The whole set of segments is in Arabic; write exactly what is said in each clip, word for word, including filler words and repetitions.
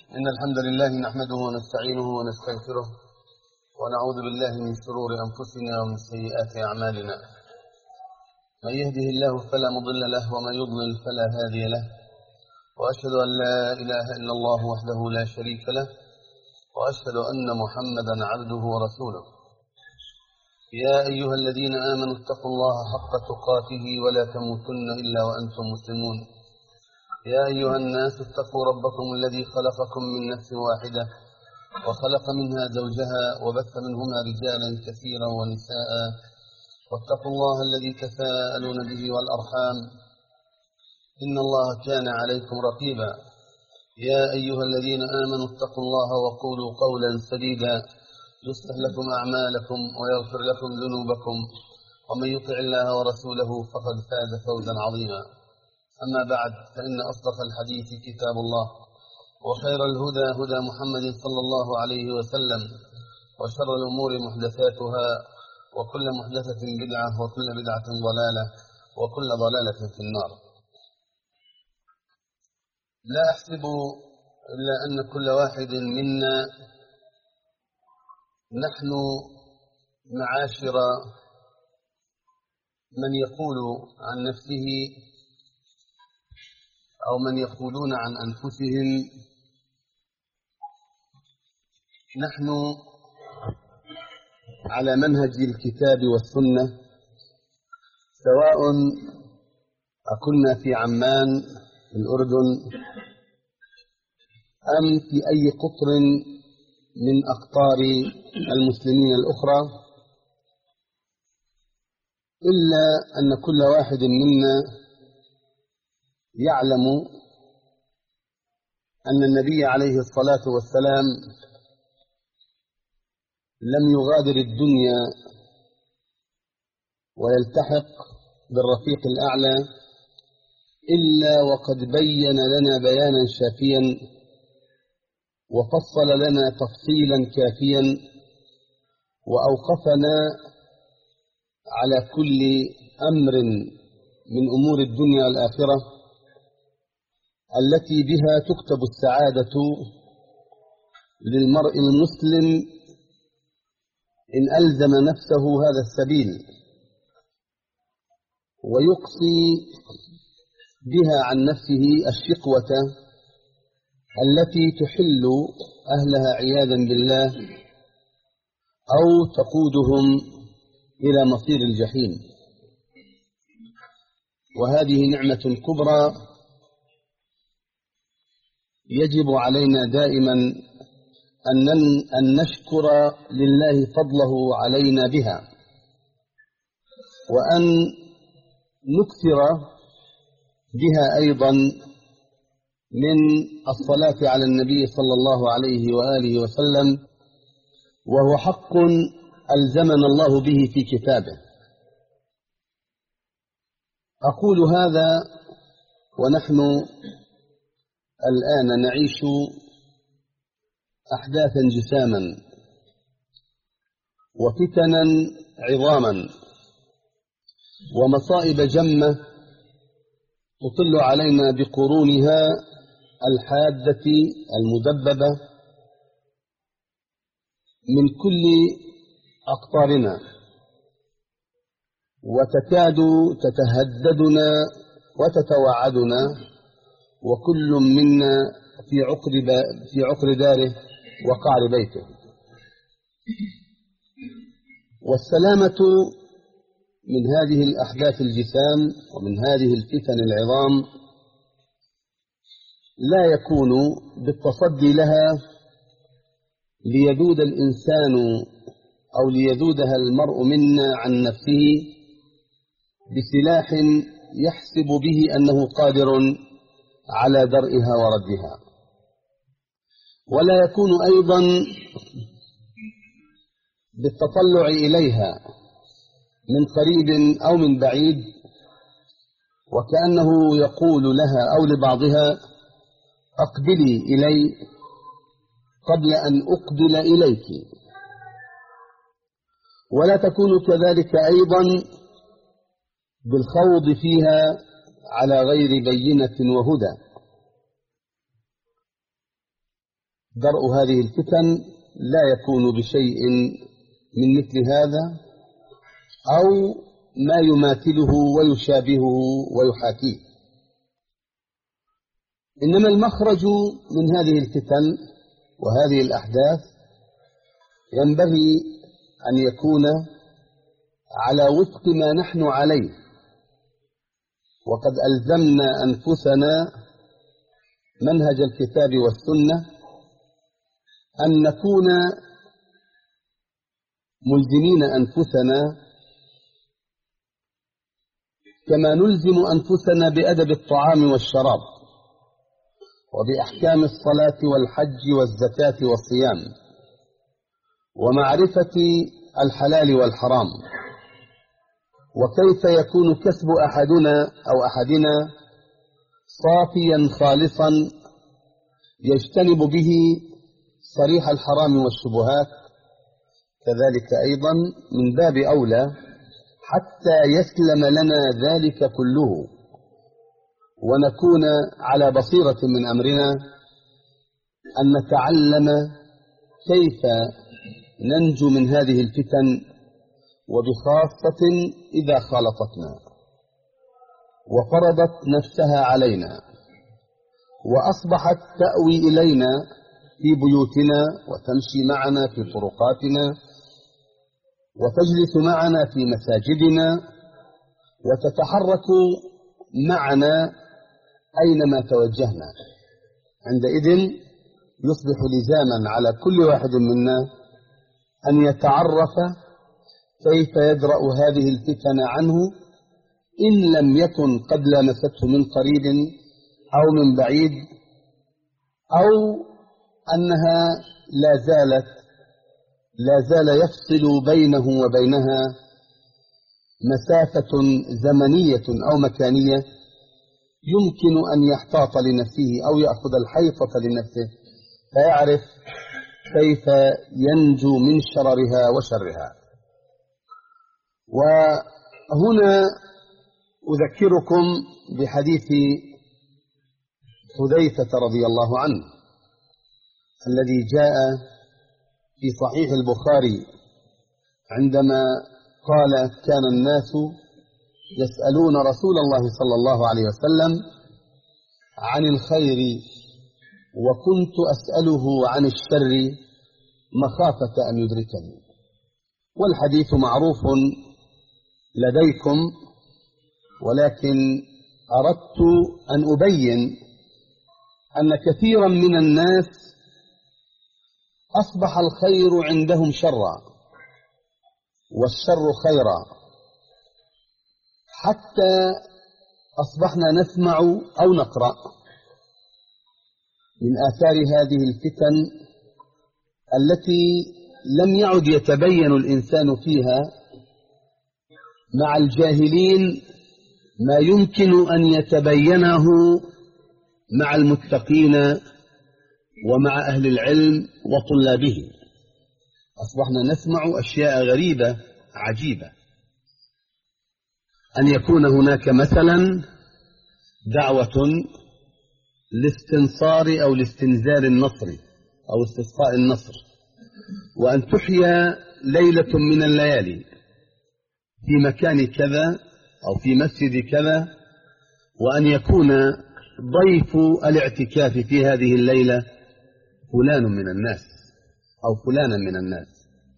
إن الحمد لله نحمده ونستعينه ونستغفره ونعوذ بالله من شرور أنفسنا ومن سيئات أعمالنا. من يهده الله فلا مضل له ومن يضلل فلا هادي له، وأشهد أن لا إله إلا الله وحده لا شريك له، وأشهد أن محمدا عبده ورسوله. يا أيها الذين آمنوا اتقوا الله حق تقاته ولا تموتن إلا وأنتم مسلمون. يا أيها الناس اتقوا ربكم الذي خلقكم من نفس واحدة وخلق منها زوجها وبث منهما رجالا كثيرا ونساء، واتقوا الله الذي تساءلون به والأرحام إن الله كان عليكم رقيبا. يا أيها الذين آمنوا اتقوا الله وقولوا قولا سديدا يصلح لكم أعمالكم ويغفر لكم ذنوبكم، ومن يطع الله ورسوله فقد فاز فوزا عظيما. أما بعد، فإن أصدق الحديث كتاب الله، وخير الهدى هدى محمد صلى الله عليه وسلم، وشر الأمور محدثاتها، وكل محدثة بدعة، وكل بدعة ضلالة، وكل ضلالة في النار. لا أحسب إلا أن كل واحد منا نحن معاشر من يقول عن نفسه أو من يقولون عن أنفسهم نحن على منهج الكتاب والسنة، سواء أكنا في عمان في الأردن أم في أي قطر من أقطار المسلمين الأخرى، إلا أن كل واحد منا يعلم أن النبي عليه الصلاة والسلام لم يغادر الدنيا ويلتحق بالرفيق الأعلى إلا وقد بين لنا بيانا شافيا، وفصل لنا تفصيلا كافيا، وأوقفنا على كل أمر من أمور الدنيا والآخرة التي بها تكتب السعادة للمرء المسلم إن ألزم نفسه هذا السبيل، ويقصي بها عن نفسه الشقوة التي تحل أهلها عياذا بالله أو تقودهم إلى مصير الجحيم. وهذه نعمة كبرى يجب علينا دائما أن نشكر لله فضله علينا بها، وأن نكثر بها أيضا من الصلاة على النبي صلى الله عليه وآله وسلم، وهو حق ألزمنا الله به في كتابه. أقول هذا ونحن الآن نعيش أحداثا جساما وفتنا عظاما ومصائب جمة تطل علينا بقرونها الحادة المدببة من كل أقطارنا، وتكاد تتهددنا وتتوعدنا، وكل منا في عقر في عقر داره وقعر بيته. والسلامة من هذه الأحداث الجسام ومن هذه الفتن العظام لا يكون بالتصدي لها ليذود الإنسان أو ليذودها المرء منا عن نفسه بسلاح يحسب به أنه قادر على درئها وردها، ولا يكون أيضا بالتطلع إليها من قريب أو من بعيد، وكأنه يقول لها أو لبعضها أقبلي إلي قبل أن أقبل إليك. ولا تكون كذلك أيضا بالخوض فيها على غير بينة وهدى، درء هذه الفتن لا يكون بشيء من مثل هذا أو ما يماثله ويشابهه ويحاكيه، إنما المخرج من هذه الفتن وهذه الأحداث ينبغي أن يكون على وفق ما نحن عليه، وقد ألزمنا أنفسنا منهج الكتاب والسنة أن نكون ملزمين أنفسنا كما نلزم أنفسنا بأدب الطعام والشراب وبأحكام الصلاة والحج والزكاة والصيام ومعرفة الحلال والحرام، وكيف يكون كسب أحدنا أو أحدنا صافيا خالصا يجتنب به صريح الحرام والشبهات، كذلك أيضا من باب أولى حتى يسلم لنا ذلك كله ونكون على بصيرة من أمرنا أن نتعلم كيف ننجو من هذه الفتن، وبخاصة إذا خالطتنا وفرضت نفسها علينا وأصبحت تأوي إلينا في بيوتنا وتمشي معنا في طرقاتنا وتجلس معنا في مساجدنا وتتحرك معنا أينما توجهنا. عندئذ يصبح لزاما على كل واحد منا أن يتعرف كيف يدرأ هذه الفتن عنه إن لم يكن قد لامسته من قريب أو من بعيد، أو أنها لا زالت لا زال يفصل بينه وبينها مسافة زمنية أو مكانية يمكن أن يحتاط لنفسه أو يأخذ الحيطة لنفسه فيعرف كيف ينجو من شررها وشرها. وهنا أذكركم بحديث حذيفة رضي الله عنه الذي جاء في صحيح البخاري عندما قال: كان الناس يسألون رسول الله صلى الله عليه وسلم عن الخير وكنت أسأله عن الشر مخافة أن يدركني. والحديث معروف لديكم، ولكن أردت أن أبين أن كثيرا من الناس أصبح الخير عندهم شرا والشر خيرا، حتى أصبحنا نسمع أو نقرأ من آثار هذه الفتن التي لم يعد يتبين الإنسان فيها مع الجاهلين ما يمكن أن يتبينه مع المتقين ومع أهل العلم وطلابه. أصبحنا نسمع أشياء غريبة عجيبة، أن يكون هناك مثلا دعوة لاستنصار أو لاستنزال النصر أو استسقاء النصر، وأن تحيا ليلة من الليالي في مكان كذا أو في مسجد كذا، وأن يكون ضيف الاعتكاف في هذه الليلة فلان من الناس أو فلانا من الناس.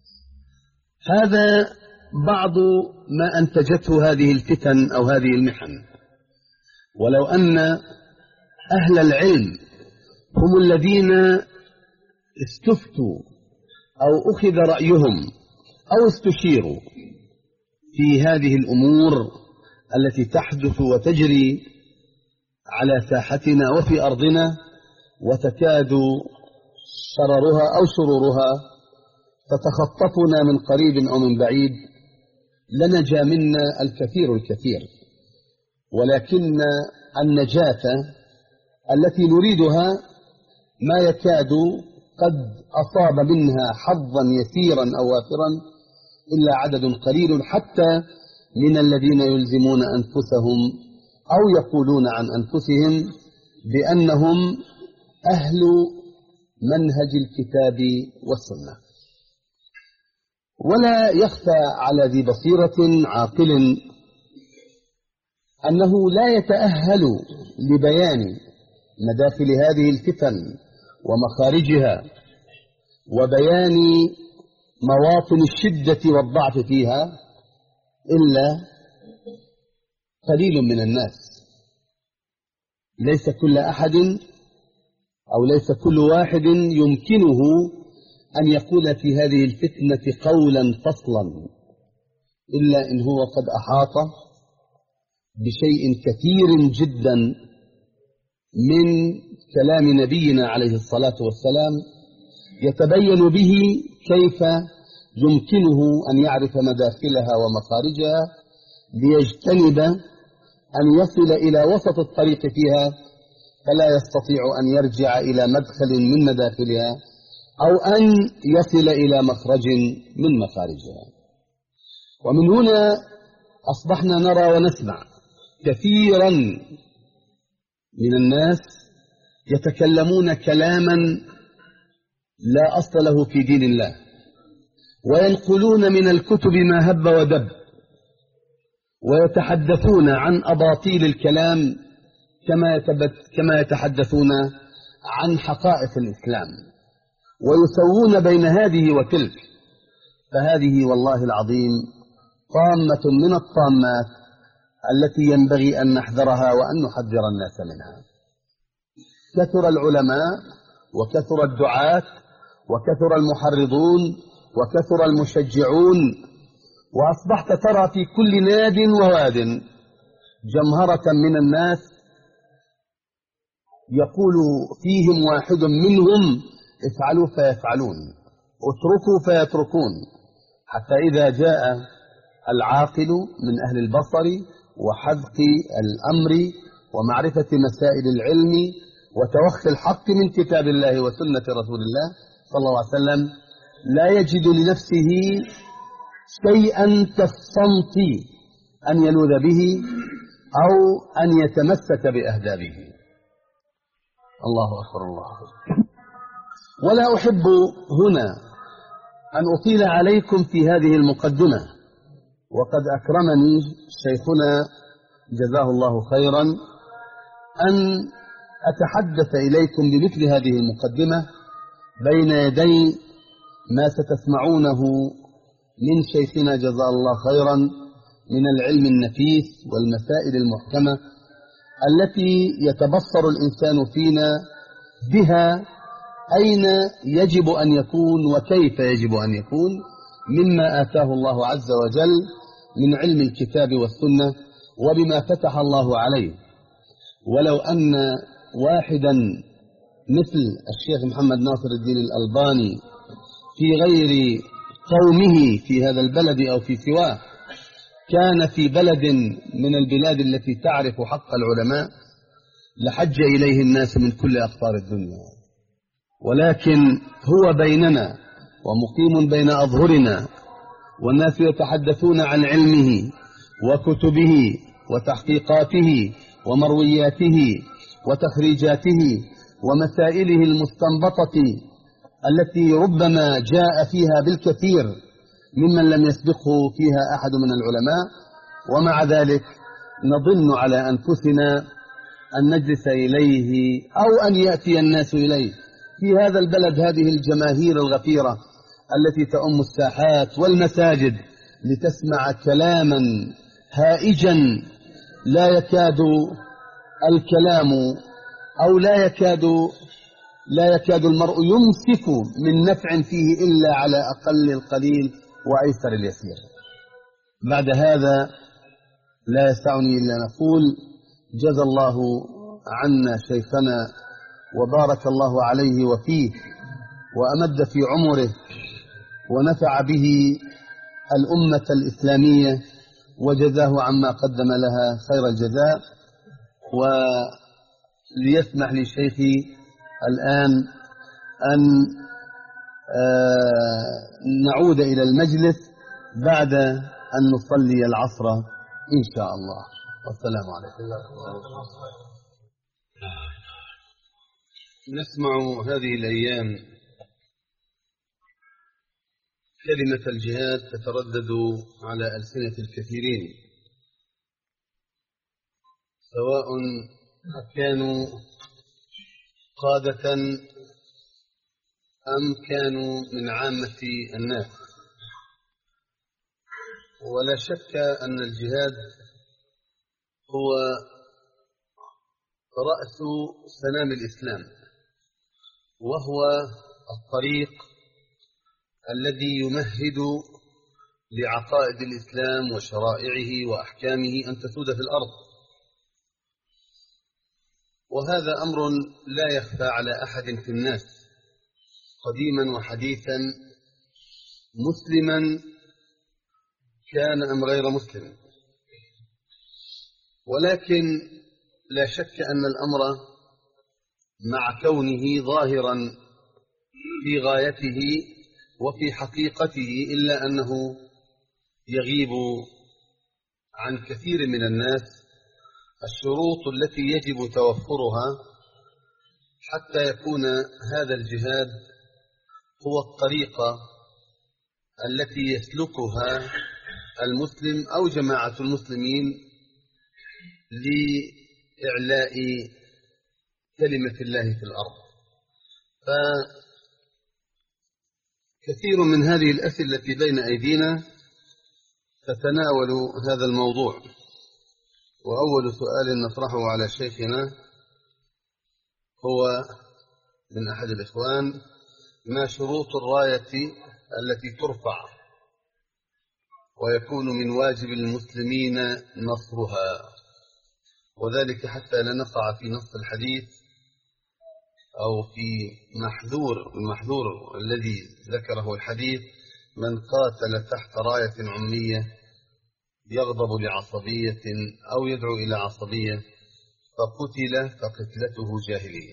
هذا بعض ما أنتجته هذه الفتن أو هذه المحن. ولو أن أهل العلم هم الذين استفتوا أو أخذ رأيهم أو استشيروا في هذه الأمور التي تحدث وتجري على ساحتنا وفي أرضنا وتكاد شررها أو شرورها تتخطفنا من قريب أو من بعيد، لنجا منا الكثير الكثير. ولكن النجاة التي نريدها ما يكاد قد أصاب منها حظا يسيرا أو وافرا إلا عدد قليل، حتى من الذين يلزمون أنفسهم أو يقولون عن أنفسهم بأنهم أهل منهج الكتاب والسنة. ولا يخفى على ذي بصيرة عاقل أنه لا يتأهل لبيان مداخل هذه الفتن ومخارجها وبيان مواطن الشدة والضعف فيها إلا قليل من الناس. ليس كل أحد أو ليس كل واحد يمكنه أن يقول في هذه الفتنة قولا فصلا، إلا إن هو قد أحاط بشيء كثير جدا من كلام نبينا عليه الصلاة والسلام يتبين به كيف يمكنه أن يعرف مداخلها ومخارجها ليجتنب أن يصل إلى وسط الطريق فيها فلا يستطيع أن يرجع إلى مدخل من مداخلها أو أن يصل إلى مخرج من مخارجها. ومن هنا أصبحنا نرى ونسمع كثيرا من الناس يتكلمون كلاما لا أصل له في دين الله، وينقلون من الكتب ما هب ودب، ويتحدثون عن أباطيل الكلام كما كما يتحدثون عن حقائق الإسلام، ويسوون بين هذه وتلك. فهذه والله العظيم طامة من الطامات التي ينبغي أن نحذرها وأن نحذر الناس منها. كثر العلماء وكثر الدعاة وكثر المحرضون وكثر المشجعون، وأصبحت ترى في كل ناد وواد جمهرة من الناس يقول فيهم واحد منهم افعلوا فيفعلون، اتركوا فيتركون، حتى إذا جاء العاقل من أهل البصر وحذق الأمر ومعرفة مسائل العلم وتوخي الحق من كتاب الله وسنة رسول الله صلى الله عليه وسلم لا يجد لنفسه شيئا كالصمت أن يلوذ به أو أن يتمسك بأهدابه. الله أكبر الله أكبر. ولا أحب هنا أن أطيل عليكم في هذه المقدمة، وقد أكرمني شيخنا جزاه الله خيرا أن أتحدث إليكم بمثل هذه المقدمة بين يدي ما ستسمعونه من شيخنا جزاه الله خيرا من العلم النفيس والمسائل المحكمة التي يتبصر الإنسان فينا بها أين يجب أن يكون وكيف يجب أن يكون مما آتاه الله عز وجل من علم الكتاب والسنة وبما فتح الله عليه. ولو أن واحدا مثل الشيخ محمد ناصر الدين الألباني في غير قومه في هذا البلد أو في سواه كان في بلد من البلاد التي تعرف حق العلماء لحج إليه الناس من كل أقطار الدنيا، ولكن هو بيننا ومقيم بين أظهرنا، والناس يتحدثون عن علمه وكتبه وتحقيقاته ومروياته وتخريجاته ومسائله المستنبطة التي ربما جاء فيها بالكثير ممن لم يسبقه فيها أحد من العلماء، ومع ذلك نظن على أنفسنا أن نجلس إليه أو أن يأتي الناس إليه في هذا البلد هذه الجماهير الغفيرة التي تؤم الساحات والمساجد لتسمع كلاما هائجا لا يكاد الكلام أو لا يكاد لا يكاد المرء يمسك من نفع فيه إلا على أقل القليل وأيسر اليسير. بعد هذا لا يسعني إلا نقول جزى الله عنا شيخنا وبارك الله عليه وفيه وأمد في عمره ونفع به الأمة الإسلامية وجزاه عما قدم لها خير الجزاء. وليسمح لي شيخي الآن أن نعود إلى المجلس بعد أن نصلي العصر إن شاء الله. والسلام عليكم. نسمع هذه الأيام كلمة الجهاد تتردد على ألسنة الكثيرين، سواء كانوا قادة أم كانوا من عامة الناس. ولا شك أن الجهاد هو رأس سنام الإسلام، وهو الطريق الذي يمهد لعقائد الإسلام وشرائعه وأحكامه أن تسود في الأرض. وهذا أمر لا يخفى على أحد في الناس قديما وحديثا، مسلما كان أم غير مسلم. ولكن لا شك أن الأمر مع كونه ظاهرا في غايته وفي حقيقته إلا أنه يغيب عن كثير من الناس الشروط التي يجب توفرها حتى يكون هذا الجهاد هو الطريقة التي يسلكها المسلم أو جماعة المسلمين لإعلاء كلمة الله في الأرض. فكثير من هذه الأسئلة التي بين أيدينا تتناول هذا الموضوع. وأول سؤال نطرحه على شيخنا هو من أحد الإخوان: ما شروط الراية التي ترفع ويكون من واجب المسلمين نصرها؟ وذلك حتى لا نقع في نص الحديث أو في محذور المحذور الذي ذكره الحديث: من قاتل تحت راية عمية يغضب لعصبية أو يدعو إلى عصبية فقتل فقتلته جاهلية.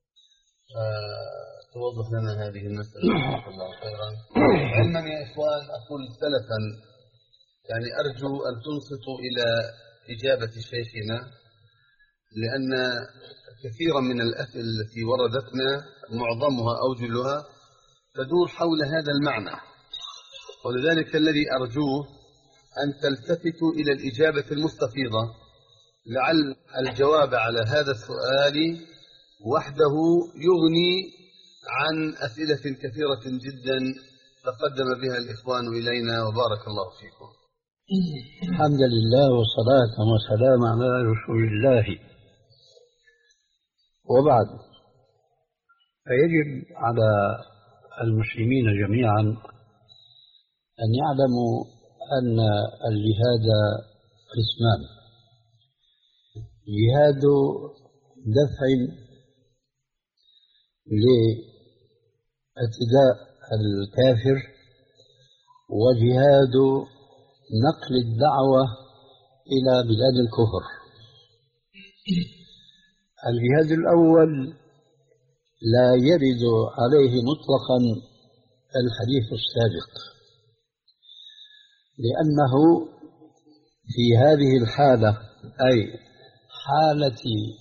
توضح لنا هذه المسألة جزاك الله خيرا. علما يا إخوان أقول سلفا، يعني أرجو أن تنصتوا إلى إجابة شيخنا، لأن كثيرا من الأسئلة التي وردتنا معظمها أو جلها تدور حول هذا المعنى. ولذلك الذي أرجوه أن تلتفتوا إلى الإجابة المستفيضة، لعل الجواب على هذا السؤال وحده يغني عن أسئلة كثيرة جدا تقدم بها الإخوان إلينا، وبارك الله فيكم. الحمد لله والصلاة والسلام على رسول الله، وبعد، فيجب على المسلمين جميعا أن يعلموا أن الجهاد قسمان: جهاد دفع لاعتداء الكافر، وجهاد نقل الدعوة إلى بلاد الكفر. الجهاد الأول لا يرد عليه مطلقا الحديث السابق، لأنه في هذه الحالة، أي حالة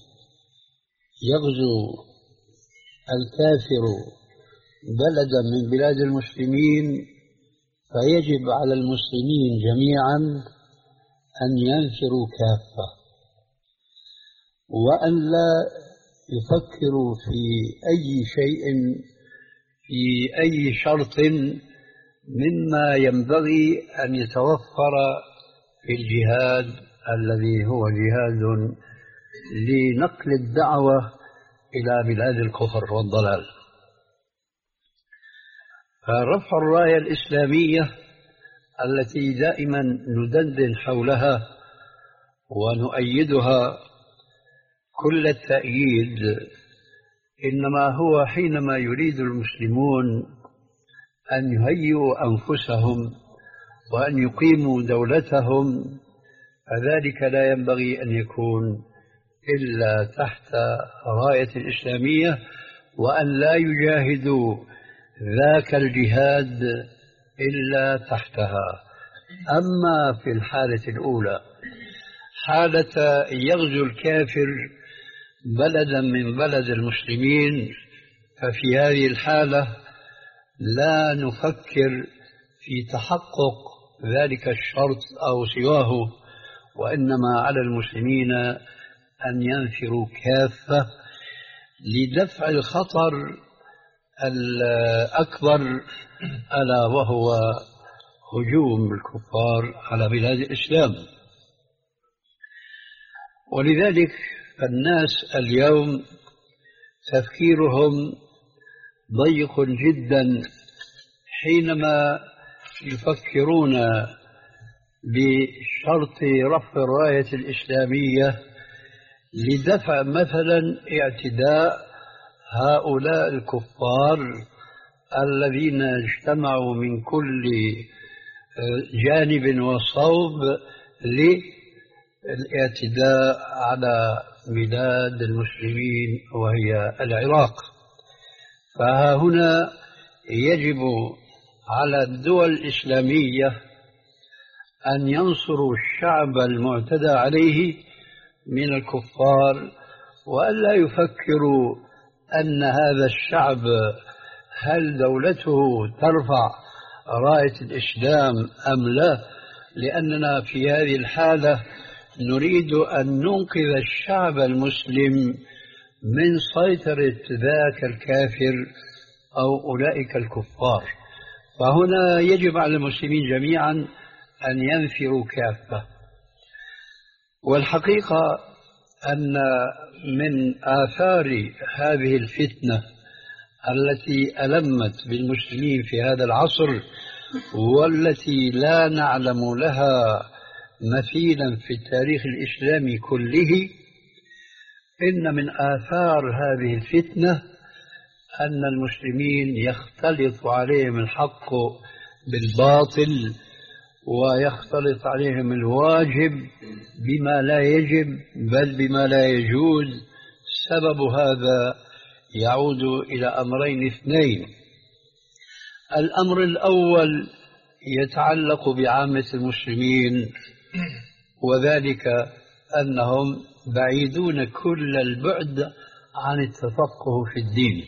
يغزو الكافر بلدا من بلاد المسلمين، فيجب على المسلمين جميعا أن ينفروا كافة، وأن لا يفكروا في أي شيء، في أي شرط مما ينبغي أن يتوفر في الجهاد الذي هو جهاد لنقل الدعوة إلى بلاد الكفر والضلال. فرفع الراية الإسلامية التي دائما ندندن حولها ونؤيدها كل التأييد، إنما هو حينما يريد المسلمون أن يهيئوا أنفسهم وأن يقيموا دولتهم، فذلك لا ينبغي أن يكون إلا تحت راية إسلامية، وأن لا يجاهدوا ذاك الجهاد إلا تحتها. أما في الحالة الأولى، حالة يغزو الكافر بلدا من بلد المسلمين ففي هذه الحالة لا نفكر في تحقق ذلك الشرط أو سواه، وإنما على المسلمين أن ينفروا كافة لدفع الخطر الأكبر، ألا وهو هجوم الكفار على بلاد الإسلام. ولذلك الناس اليوم تفكيرهم ضيق جدا حينما يفكرون بشرط رفع الراية الإسلامية لدفع مثلا اعتداء هؤلاء الكفار الذين اجتمعوا من كل جانب وصوب للاعتداء على بلاد المسلمين وهي العراق. فها هنا يجب على الدول الإسلامية أن ينصروا الشعب المعتدى عليه من الكفار، وألا يفكروا أن هذا الشعب هل دولته ترفع راية الإسلام أم لا، لأننا في هذه الحالة نريد أن ننقذ الشعب المسلم من سيطرة ذاك الكافر أو أولئك الكفار. فهنا يجب على المسلمين جميعا أن ينفروا كافة. والحقيقة أن من آثار هذه الفتنة التي ألمت بالمسلمين في هذا العصر والتي لا نعلم لها مثيلا في التاريخ الإسلامي كله، إن من آثار هذه الفتنة أن المسلمين يختلط عليهم الحق بالباطل ويختلط عليهم الواجب بما لا يجب بل بما لا يجوز. سبب هذا يعود إلى أمرين اثنين. الأمر الأول يتعلق بعامة المسلمين، وذلك أنهم بعيدون كل البعد عن التفقه في الدين.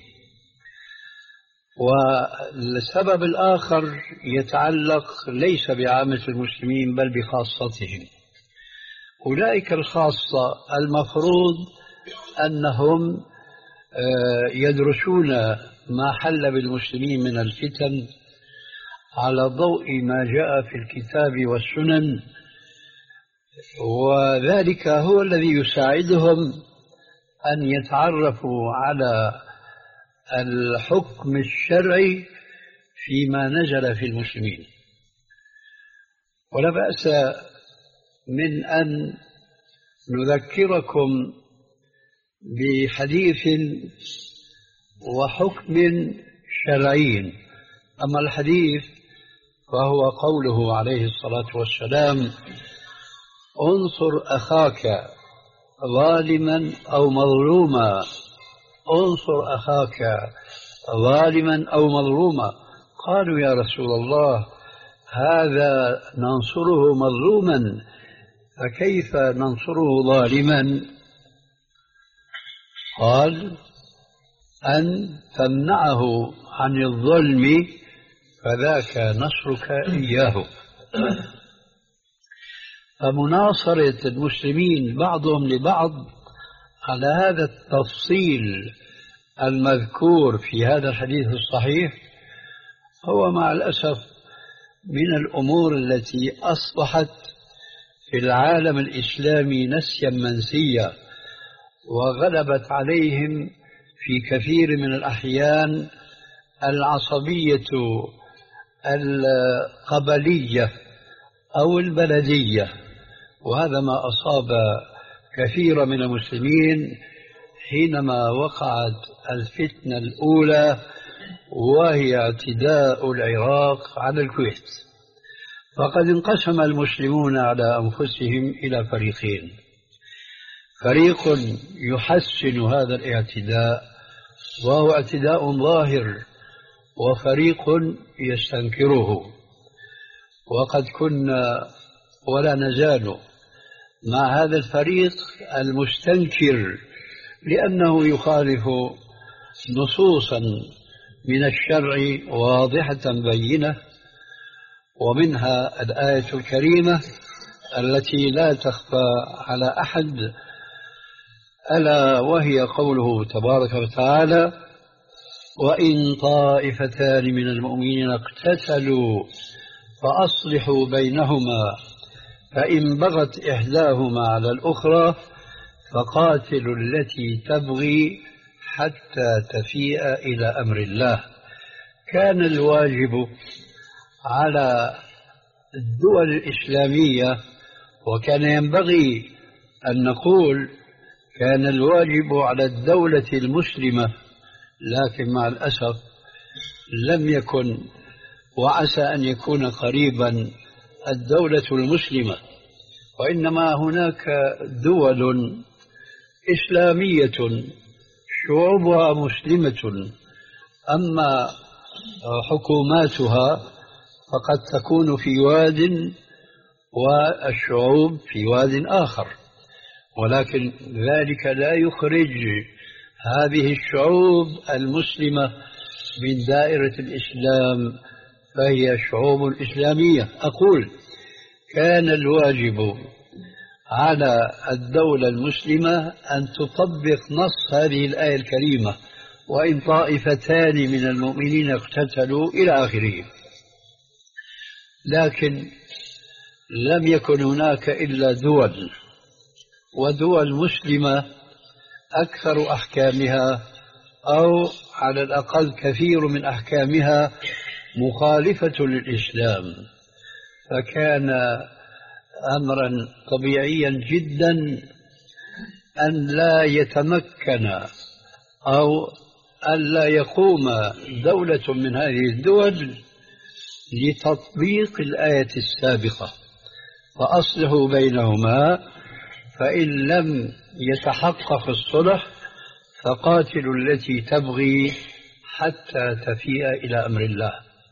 والسبب الآخر يتعلق ليس بعامة المسلمين بل بخاصتهم. أولئك الخاصة المفروض أنهم يدرسون ما حل بالمسلمين من الفتن على ضوء ما جاء في الكتاب والسنن، وذلك هو الذي يساعدهم أن يتعرفوا على الحكم الشرعي فيما نزل في المسلمين. ولا بأس من أن نذكركم بحديث وحكم شرعي. أما الحديث فهو قوله عليه الصلاة والسلام: انصر أخاك ظالما أو مظلوما، انصر أخاك ظالما أو مظلوما. قالوا: يا رسول الله، هذا ننصره مظلوما، فكيف ننصره ظالما؟ قال: أن تمنعه عن الظلم فذاك نصرك إياه. فمناصرة المسلمين بعضهم لبعض على هذا التفصيل المذكور في هذا الحديث الصحيح هو مع الأسف من الأمور التي أصبحت في العالم الإسلامي نسيا منسيا، وغلبت عليهم في كثير من الأحيان العصبية القبلية أو البلدية، وهذا ما أصاب كثير من المسلمين حينما وقعت الفتنة الأولى وهي اعتداء العراق على الكويت. فقد انقسم المسلمون على أنفسهم إلى فريقين: فريق يحسن هذا الاعتداء وهو اعتداء ظاهر، وفريق يستنكره. وقد كنا ولا نزال مع هذا الفريق المستنكر، لأنه يخالف نصوصا من الشرع واضحة بينة، ومنها الآية الكريمة التي لا تخفى على أحد، ألا وهي قوله تبارك وتعالى: وإن طائفتان من المؤمنين اقتتلوا فأصلحوا بينهما فإن بغت إحداهما على الأخرى فقاتلوا التي تبغي حتى تفيء إلى أمر الله. كان الواجب على الدول الإسلامية، وكان ينبغي أن نقول كان الواجب على الدولة المسلمة، لكن مع الأسف لم يكن، وعسى أن يكون قريبا الدولة المسلمة، وإنما هناك دول إسلامية شعوبها مسلمة، أما حكوماتها فقد تكون في واد والشعوب في واد آخر، ولكن ذلك لا يخرج هذه الشعوب المسلمة من دائرة الإسلام، فهي شعوب إسلامية. أقول كان الواجب على الدولة المسلمة أن تطبق نص هذه الآية الكريمة: وإن طائفتان من المؤمنين اقتتلوا إلى آخره. لكن لم يكن هناك إلا دول، ودول مسلمة أكثر أحكامها أو على الأقل كثير من أحكامها مخالفة للإسلام، فكان أمرا طبيعيا جدا أن لا يتمكن أو أن لا يقوم دولة من هذه الدول لتطبيق الآية السابقة: فأصلحوا بينهما فإن لم يتحقق الصلح فقاتلوا التي تبغي حتى تفيء إلى أمر الله.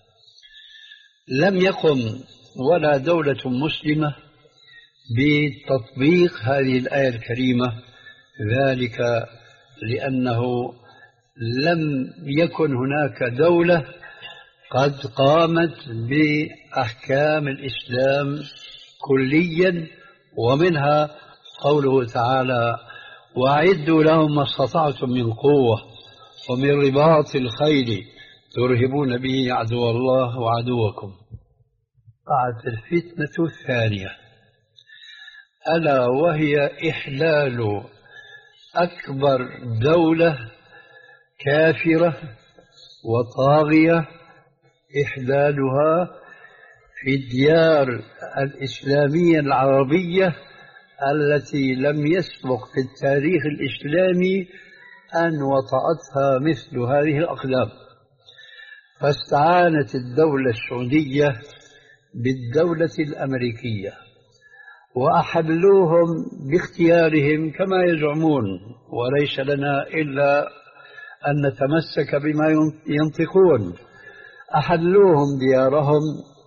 لم يقم ولا دولة مسلمة بتطبيق هذه الآية الكريمة، ذلك لأنه لم يكن هناك دولة قد قامت بأحكام الإسلام كليا، ومنها قوله تعالى: وأعدوا لهم ما استطعتم من قوة ومن رباط الخيل ترهبون به عدو الله وعدوكم. قعت الفتنة الثانية، ألا وهي إحلال أكبر دولة كافرة وطاغية، إحلالها في الديار الإسلامية العربية التي لم يسبق في التاريخ الإسلامي أن وطأتها مثل هذه الأقدام. فاستعانت الدولة السعودية بالدولة الأمريكية وأحلوهم باختيارهم كما يزعمون، وليس لنا إلا أن نتمسك بما ينطقون. أحلوهم ديارهم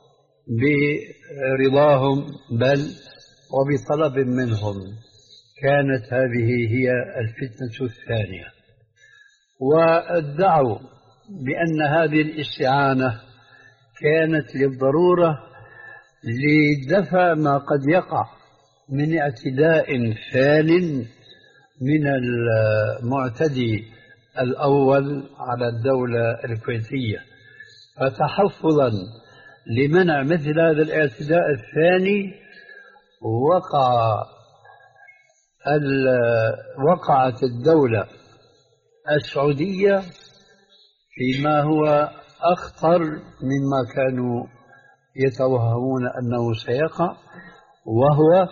برضاهم بل وبطلب منهم. كانت هذه هي الفتنة الثانية، وادعوا بأن هذه الاستعانة كانت للضرورة لدفع ما قد يقع من اعتداء ثان من المعتدي الأول على الدولة الكويتية، فتحفظا لمنع مثل هذا الاعتداء الثاني وقع وقعت الدولة السعودية فيما هو أخطر مما كانوا يتوهمون أنه سيقع، وهو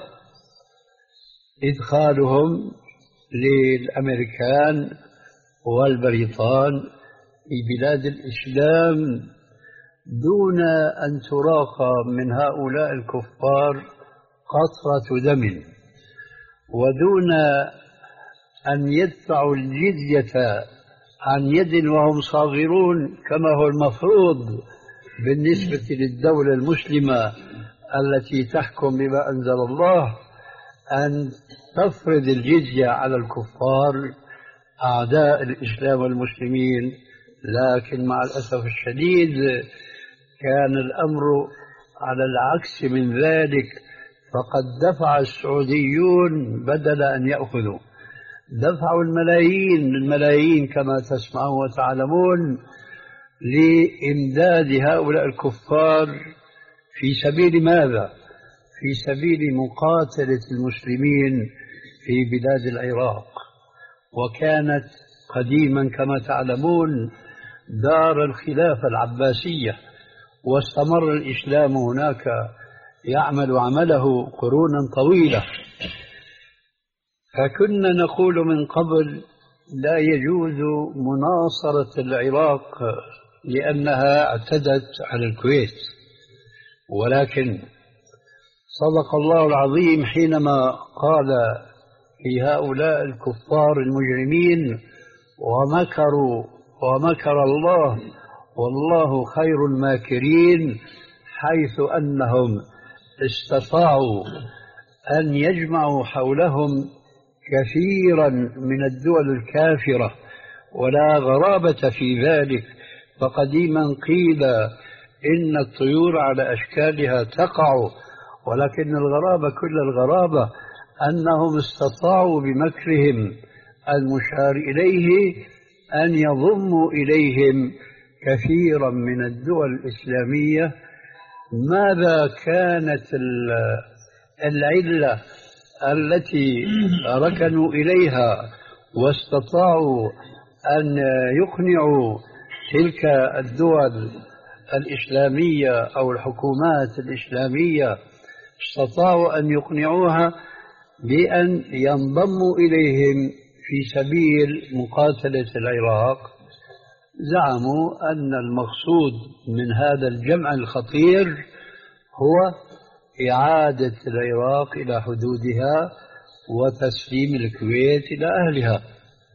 إدخالهم للأمريكان والبريطان في بلاد الإسلام دون أن تراق من هؤلاء الكفار قطرة دم، ودون أن يدفعوا الجزية عن يد وهم صاغرون كما هو المفروض بالنسبة للدولة المسلمة التي تحكم بما أنزل الله، أن تفرض الجزية على الكفار أعداء الإسلام والمسلمين، لكن مع الأسف الشديد كان الأمر على العكس من ذلك، فقد دفع السعوديون بدل أن يأخذوا، دفعوا الملايين الملايين كما تسمعون وتعلمون لإمداد هؤلاء الكفار. في سبيل ماذا؟ في سبيل مقاتلة المسلمين في بلاد العراق، وكانت قديما كما تعلمون دار الخلافة العباسية، واستمر الإسلام هناك يعمل عمله قرونا طويلة. فكنا نقول من قبل لا يجوز مناصرة العراق لأنها اعتدت على الكويت، ولكن صدق الله العظيم حينما قال في هؤلاء الكفار المجرمين: ومكروا ومكر الله والله خير الماكرين، حيث أنهم استطاعوا أن يجمعوا حولهم كثيرا من الدول الكافرة، ولا غرابة في ذلك. فقديما قيل إن الطيور على أشكالها تقع، ولكن الغرابة كل الغرابة أنهم استطاعوا بمكرهم المشار إليه أن يضموا إليهم كثيرا من الدول الإسلامية. ماذا كانت العلة التي ركنوا إليها واستطاعوا أن يقنعوا تلك الدول الإسلامية أو الحكومات الإسلامية، استطاعوا أن يقنعوها بأن ينضموا إليهم في سبيل مقاتلة العراق؟ زعموا أن المقصود من هذا الجمع الخطير هو إعادة العراق إلى حدودها وتسليم الكويت إلى أهلها.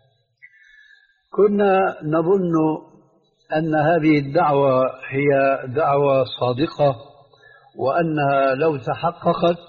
كنا نظن أن هذه الدعوة هي دعوة صادقة، وأنها لو تحققت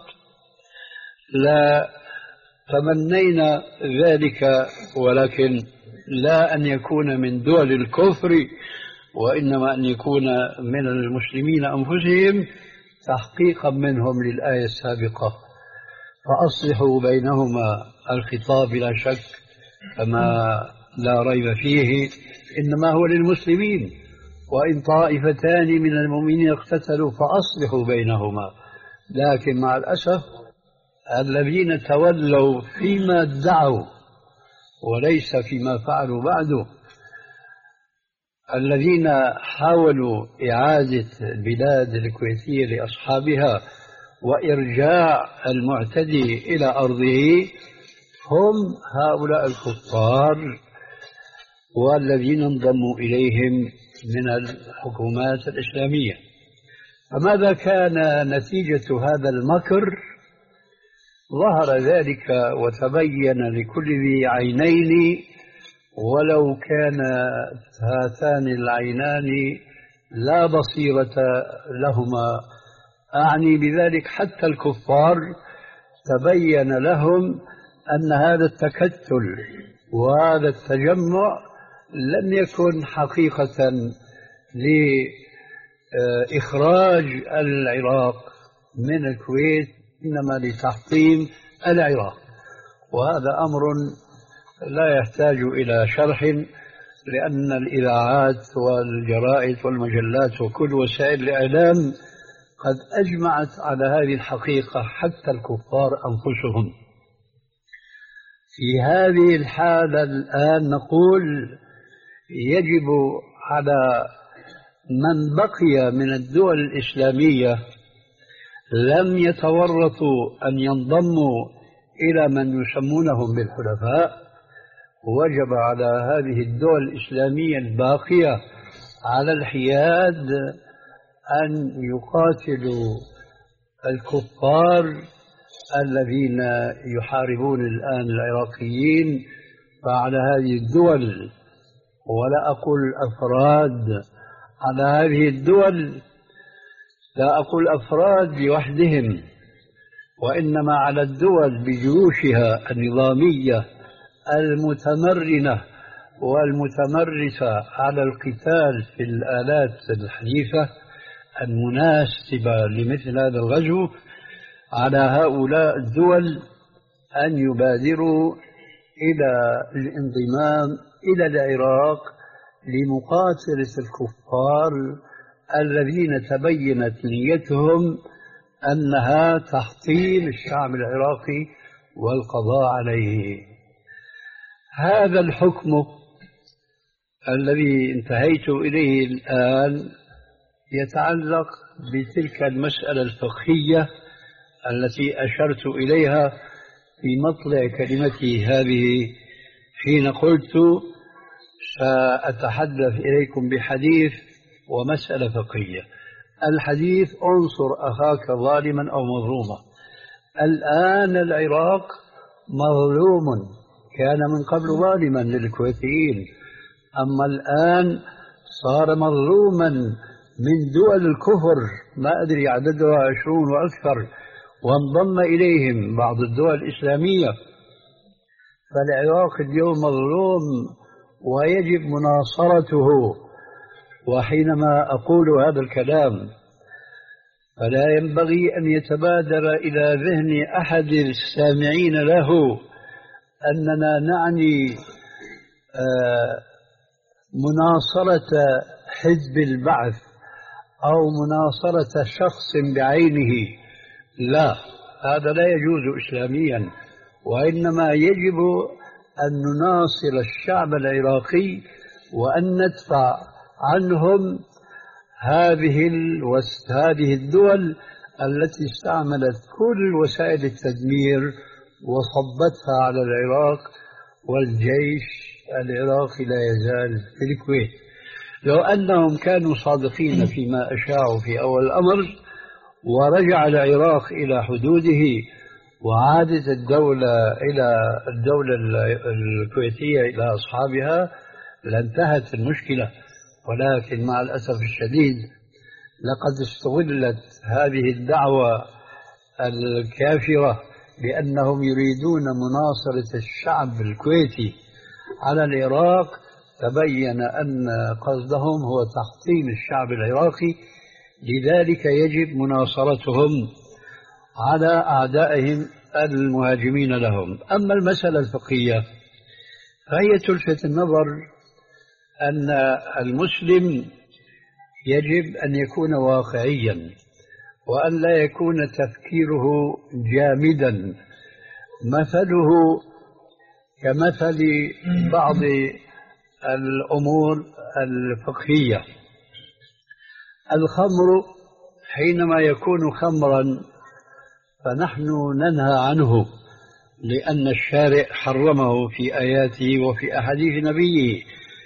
لا تمنينا ذلك، ولكن لا أن يكون من دول الكفر، وإنما أن يكون من المسلمين أنفسهم، تحقيقا منهم للآية السابقة: فأصلحوا بينهما. الخطاب لا شك كما لا ريب فيه إنما هو للمسلمين، وإن طائفتان من المؤمنين اقتتلوا فأصلحوا بينهما. لكن مع الأسف الذين تولوا فيما ادعوا وليس فيما فعلوا بعده، الذين حاولوا إعادة البلاد الكويتية لأصحابها وإرجاع المعتدي إلى أرضه، هم هؤلاء الكفار والذين انضموا إليهم من الحكومات الإسلامية. فماذا كان نتيجة هذا المكر؟ ظهر ذلك وتبين لكل ذي عينين، ولو كان هاتان العينان لا بصيرة لهما. أعني بذلك حتى الكفار تبين لهم أن هذا التكتل وهذا التجمع لم يكن حقيقة لإخراج العراق من الكويت، إنما لتحطيم العراق. وهذا أمر لا يحتاج إلى شرح، لأن الإذاعات والجرائد والمجلات وكل وسائل الإعلام قد أجمعت على هذه الحقيقة حتى الكفار أنفسهم. في هذه الحالة الآن نقول يجب على من بقي من الدول الإسلامية لم يتورطوا أن ينضموا إلى من يسمونهم بالحلفاء، وجب على هذه الدول الإسلامية الباقية على الحياد أن يقاتلوا الكفار الذين يحاربون الآن العراقيين. فعلى هذه الدول، ولا أقول أفراد، على هذه الدول، لا أقول أفراد بوحدهم، وإنما على الدول بجيوشها النظامية المتمرنة والمتمرسة على القتال في الآلات الحديثة المناسبة لمثل هذا الغزو، على هؤلاء الدول أن يبادروا إلى الانضمام إلى العراق لمقاتلة الكفار الذين تبينت نيتهم أنها تحطيم الشعب العراقي والقضاء عليه. هذا الحكم الذي انتهيت إليه الآن يتعلق بتلك المسألة الفقهية التي أشرت إليها في مطلع كلمتي هذه، حين قلت سأتحدث إليكم بحديث ومسألة فقهية. الحديث انصر أخاك ظالما أو مظلوما. الآن العراق مظلوم، كان من قبل ظالما للكويتيين، أما الآن صار مظلوما من دول الكفر، ما أدري عددها عشرون وأكثر، وانضم إليهم بعض الدول الإسلامية. فالعراق اليوم مظلوم ويجب مناصرته. وحينما أقول هذا الكلام فلا ينبغي أن يتبادر إلى ذهن أحد السامعين له أننا نعني مناصرة حزب البعث أو مناصرة شخص بعينه. لا، هذا لا يجوز إسلاميا، وإنما يجب أن نناصر الشعب العراقي وأن ندفع عنهم هذه هذه الدول التي استعملت كل وسائل التدمير وصبتها على العراق، والجيش العراقي لا يزال في الكويت. لو أنهم كانوا صادقين فيما أشاعوا في أول الأمر ورجع العراق إلى حدوده وعادت الدولة إلى الدولة الكويتية إلى أصحابها لانتهت المشكلة. ولكن مع الأسف الشديد لقد استغلت هذه الدعوة الكافرة بأنهم يريدون مناصرة الشعب الكويتي على العراق. تبين أن قصدهم هو تحطيم الشعب العراقي، لذلك يجب مناصرتهم على أعدائهم المهاجمين لهم. أما المسألة الفقهية فهي تلفت النظر أن المسلم يجب أن يكون واقعيا، وأن لا يكون تفكيره جامدا مثله كمثل بعض الأمور الفقهية. الخمر حينما يكون خمرا فنحن ننهى عنه لأن الشارع حرمه في آياته وفي أحاديث نبيه،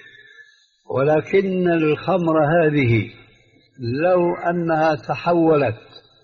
ولكن الخمر هذه لو أنها تحولت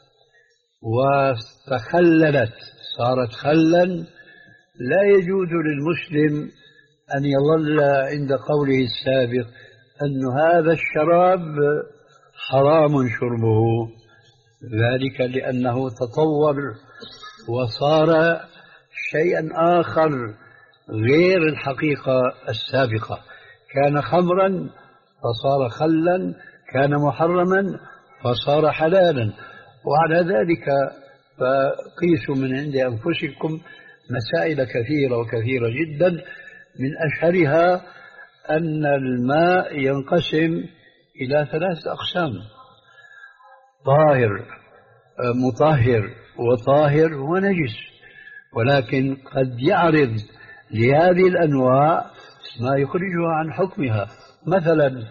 وتخللت صارت خلا لا يجوز للمسلم أن يظل عند قوله السابق أن هذا الشراب حرام شربه، ذلك لأنه تطور وصار شيئا آخر غير الحقيقة السابقة. كان خمرا فصار خلا، كان محرما فصار حلالا. وعلى ذلك فقيسوا من عند أنفسكم مسائل كثيرة وكثيرة جدا، من أشهرها أن الماء ينقسم إلى ثلاثة أقسام: طاهر، مطهر، وطاهر ونجس. ولكن قد يعرض لهذه الأنواع ما يخرجها عن حكمها. مثلا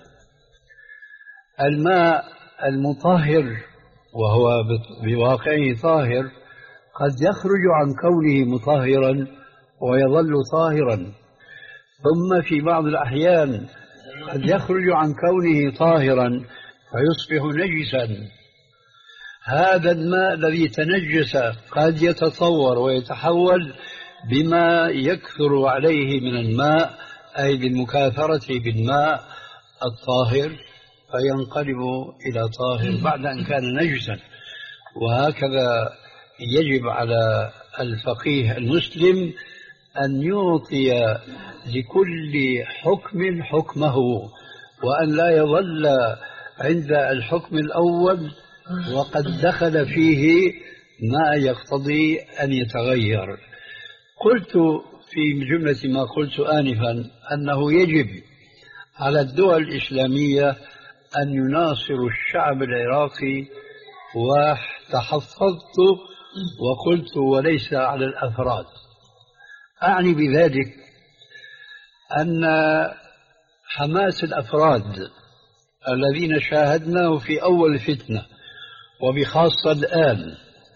الماء المطهر وهو بواقعه طاهر قد يخرج عن كونه مطهرا ويظل طاهرا، ثم في بعض الأحيان قد يخرج عن كونه طاهرا فيصبح نجسا. هذا الماء الذي تنجس قد يتطور ويتحول بما يكثر عليه من الماء، أي بالمكاثرة بالماء الطاهر، فينقلب إلى طاهر بعد أن كان نجسا. وهكذا يجب على الفقيه المسلم أن يعطي لكل حكم حكمه، وأن لا يظل عند الحكم الأول وقد دخل فيه ما يقتضي أن يتغير. قلت في جملة ما قلت آنفا أنه يجب على الدول الإسلامية أن يناصروا الشعب العراقي، وتحفظت وقلت وليس على الأفراد. أعني بذلك أن حماس الأفراد الذين شاهدناه في أول الفتنة وبخاصة الآن،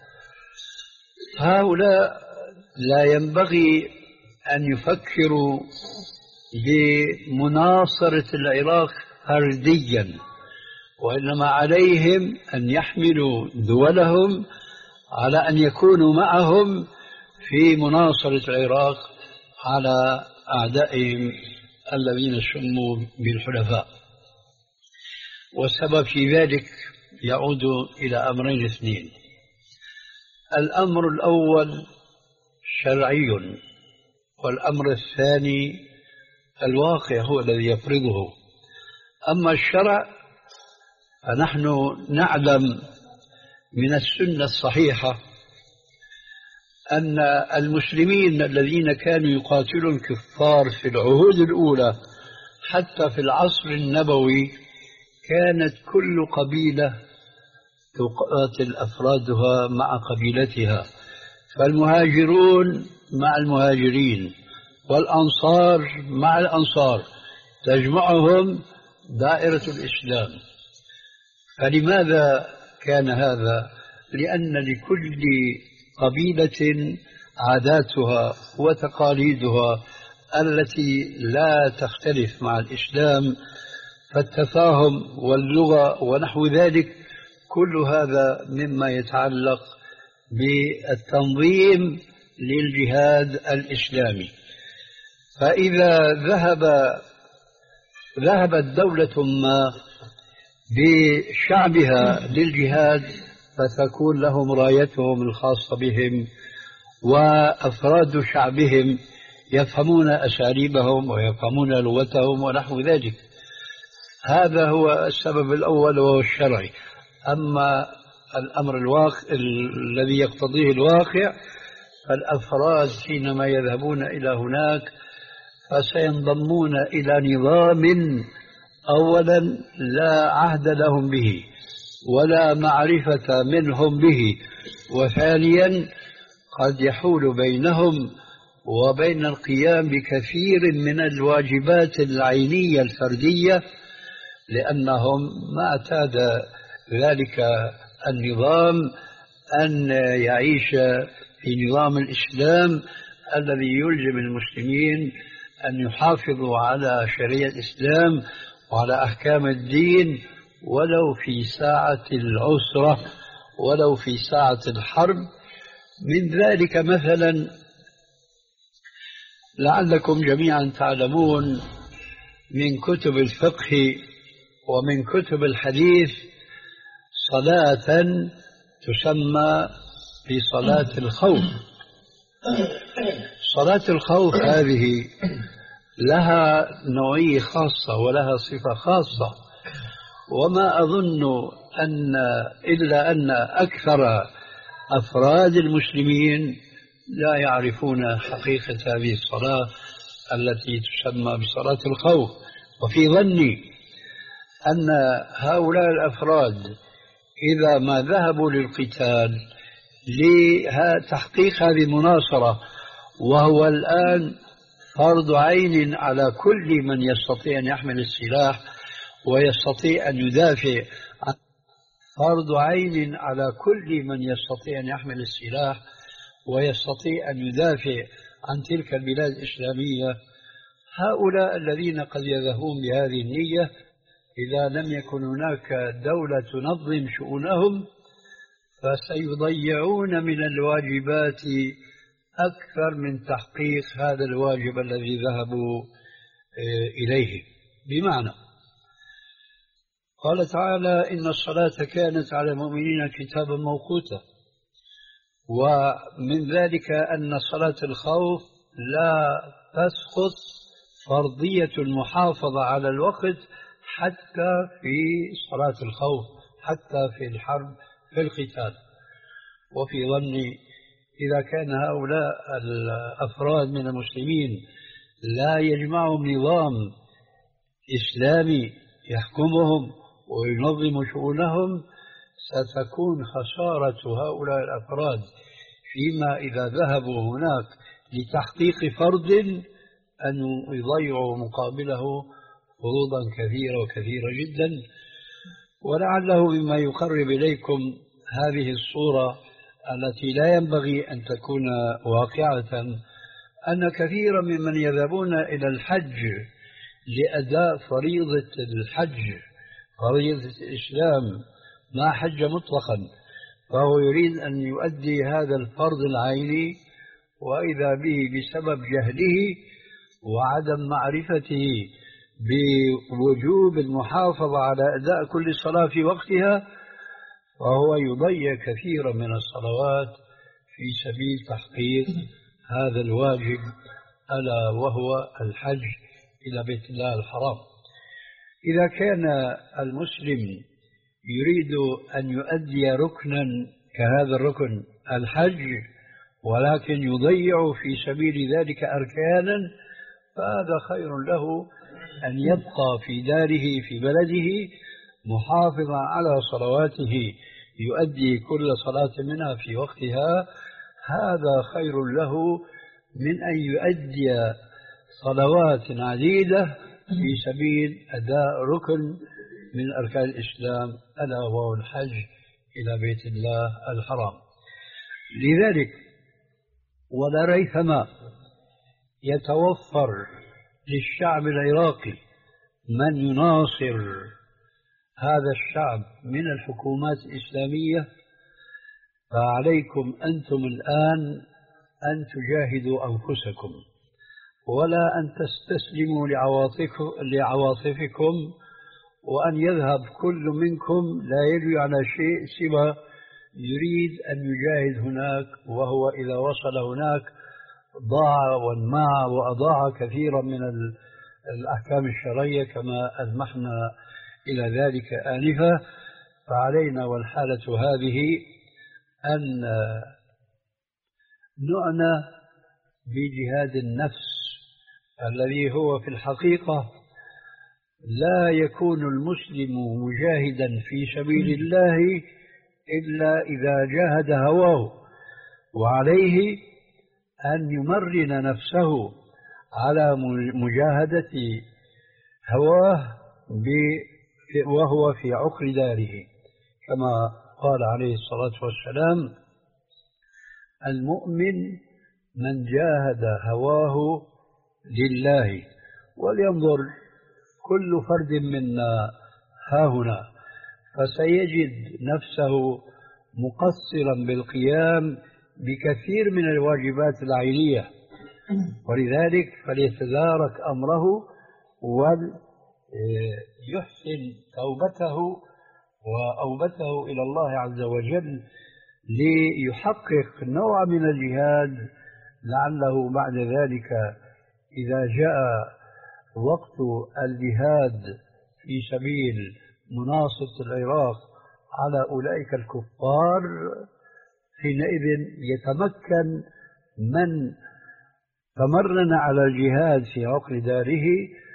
هؤلاء لا ينبغي أن يفكروا بمناصرة العراق فرديا، وإنما عليهم أن يحملوا دولهم على أن يكونوا معهم في مناصرة العراق على أعدائهم الذين سموا بالحلفاء. والسبب في ذلك يعود إلى أمرين اثنين. الأمر الأول شرعي، والأمر الثاني الواقع هو الذي يفرضه. أما الشرع فنحن نعلم من السنة الصحيحة أن المسلمين الذين كانوا يقاتلوا الكفار في العهود الأولى حتى في العصر النبوي كانت كل قبيلة تقاتل أفرادها مع قبيلتها، فالمهاجرون مع المهاجرين والأنصار مع الأنصار، تجمعهم دائرة الإسلام. فلماذا كان هذا؟ لأن لكل قبيلة عاداتها وتقاليدها التي لا تختلف مع الإسلام، فالتفاهم واللغة ونحو ذلك كل هذا مما يتعلق بالتنظيم للجهاد الإسلامي. فإذا ذهب ذهبت دولة ما بشعبها للجهاد فتكون لهم رايتهم الخاصة بهم، وأفراد شعبهم يفهمون أساليبهم ويفهمون لغتهم ونحو ذلك. هذا هو السبب الأول وهو الشرعي. أما الأمر الواقع الذي يقتضيه الواقع، فالأفراد حينما يذهبون إلى هناك فسينضمون إلى نظام أولا لا عهد لهم به ولا معرفة منهم به، وثانيا قد يحول بينهم وبين القيام بكثير من الواجبات العينية الفردية، لأنهم ما اعتاد ذلك النظام أن يعيش في نظام الإسلام الذي يلزم المسلمين أن يحافظوا على شريعة الإسلام وعلى أحكام الدين ولو في ساعة العسرة ولو في ساعة الحرب. من ذلك مثلا لعلكم جميعا تعلمون من كتب الفقه ومن كتب الحديث صلاة تسمى بصلاة الخوف. صلاة الخوف هذه لها نوعية خاصة ولها صفة خاصة، وما أظن أن إلا أن أكثر أفراد المسلمين لا يعرفون حقيقة هذه الصلاة التي تسمى بصلاة الخوف. وفي ظني أن هؤلاء الأفراد إذا ما ذهبوا للقتال لتحقيق هذه المناصرة، وهو الآن فرض عين على كل من يستطيع أن يحمل السلاح ويستطيع أن يدافع عن فرض عين على كل من يستطيع أن يحمل السلاح ويستطيع أن يدافع عن تلك البلاد الإسلامية. هؤلاء الذين قد يذهبون بهذه النية إذا لم يكن هناك دولة تنظم شؤونهم فسيضيعون من الواجبات أكثر من تحقيق هذا الواجب الذي ذهبوا إليه. بمعنى قال تعالى: إن الصلاة كانت على المؤمنين كتابا موقوتا. ومن ذلك أن صلاة الخوف لا تسقط فرضية المحافظة على الوقت حتى في صلاة الخوف، حتى في الحرب، في القتال. وفي ظني إذا كان هؤلاء الأفراد من المسلمين لا يجمعهم نظام إسلامي يحكمهم وينظم شؤونهم، ستكون خسارة هؤلاء الأفراد فيما إذا ذهبوا هناك لتحقيق فرض أن يضيعوا مقابله فروضا كثيرة وكثيرة جدا. ولعله مما يقرب إليكم هذه الصورة التي لا ينبغي أن تكون واقعة، أن كثيرا ممن يذهبون إلى الحج لأداء فريضة الحج، فريضة الإسلام، ما حج مطلقا، فهو يريد أن يؤدي هذا الفرض العيني، وإذا به بسبب جهله وعدم معرفته بوجوب المحافظة على أداء كل صلاة في وقتها، فهو يضيع كثيرا من الصلوات في سبيل تحقيق هذا الواجب، ألا وهو الحج إلى بيت الله الحرام. إذا كان المسلم يريد أن يؤدي ركنا كهذا الركن الحج، ولكن يضيع في سبيل ذلك أركانا، فهذا خير له أن يبقى في داره في بلده محافظا على صلواته، يؤدي كل صلاة منها في وقتها. هذا خير له من أن يؤدي صلوات عديدة في سبيل أداء ركن من أركان الإسلام، ألا وهو الحج إلى بيت الله الحرام. لذلك ولا ريثما يتوفر للشعب العراقي من يناصر هذا الشعب من الحكومات الإسلامية، فعليكم أنتم الآن أن تجاهدوا أنفسكم، ولا أن تستسلموا لعواطفكم، وأن يذهب كل منكم لا يجري على شيء سوى يريد أن يجاهد هناك، وهو إذا وصل هناك ضاع وانماع وأضاع كثيرا من الأحكام الشرعية كما ألمحنا إلى ذلك آنفا. فعلينا والحالة هذه أن نعنى بجهاد النفس الذي هو في الحقيقة لا يكون المسلم مجاهدا في سبيل الله إلا إذا جاهد هواه، وعليه أن يمرن نفسه على مجاهدة هواه وهو في عقر داره، كما قال عليه الصلاة والسلام: المؤمن من جاهد هواه لله. ولينظر كل فرد منا هاهنا فسيجد نفسه مقصرا بالقيام بكثير من الواجبات العينية، ولذلك فليتدارك أمره وليحسن توبته وأوبته إلى الله عز وجل ليحقق نوع من الجهاد، لعله بعد ذلك إذا جاء وقت الجهاد في سبيل مناصرة العراق على أولئك الكفار، حينئذ يتمكن من تمرن على الجهاد في عقر داره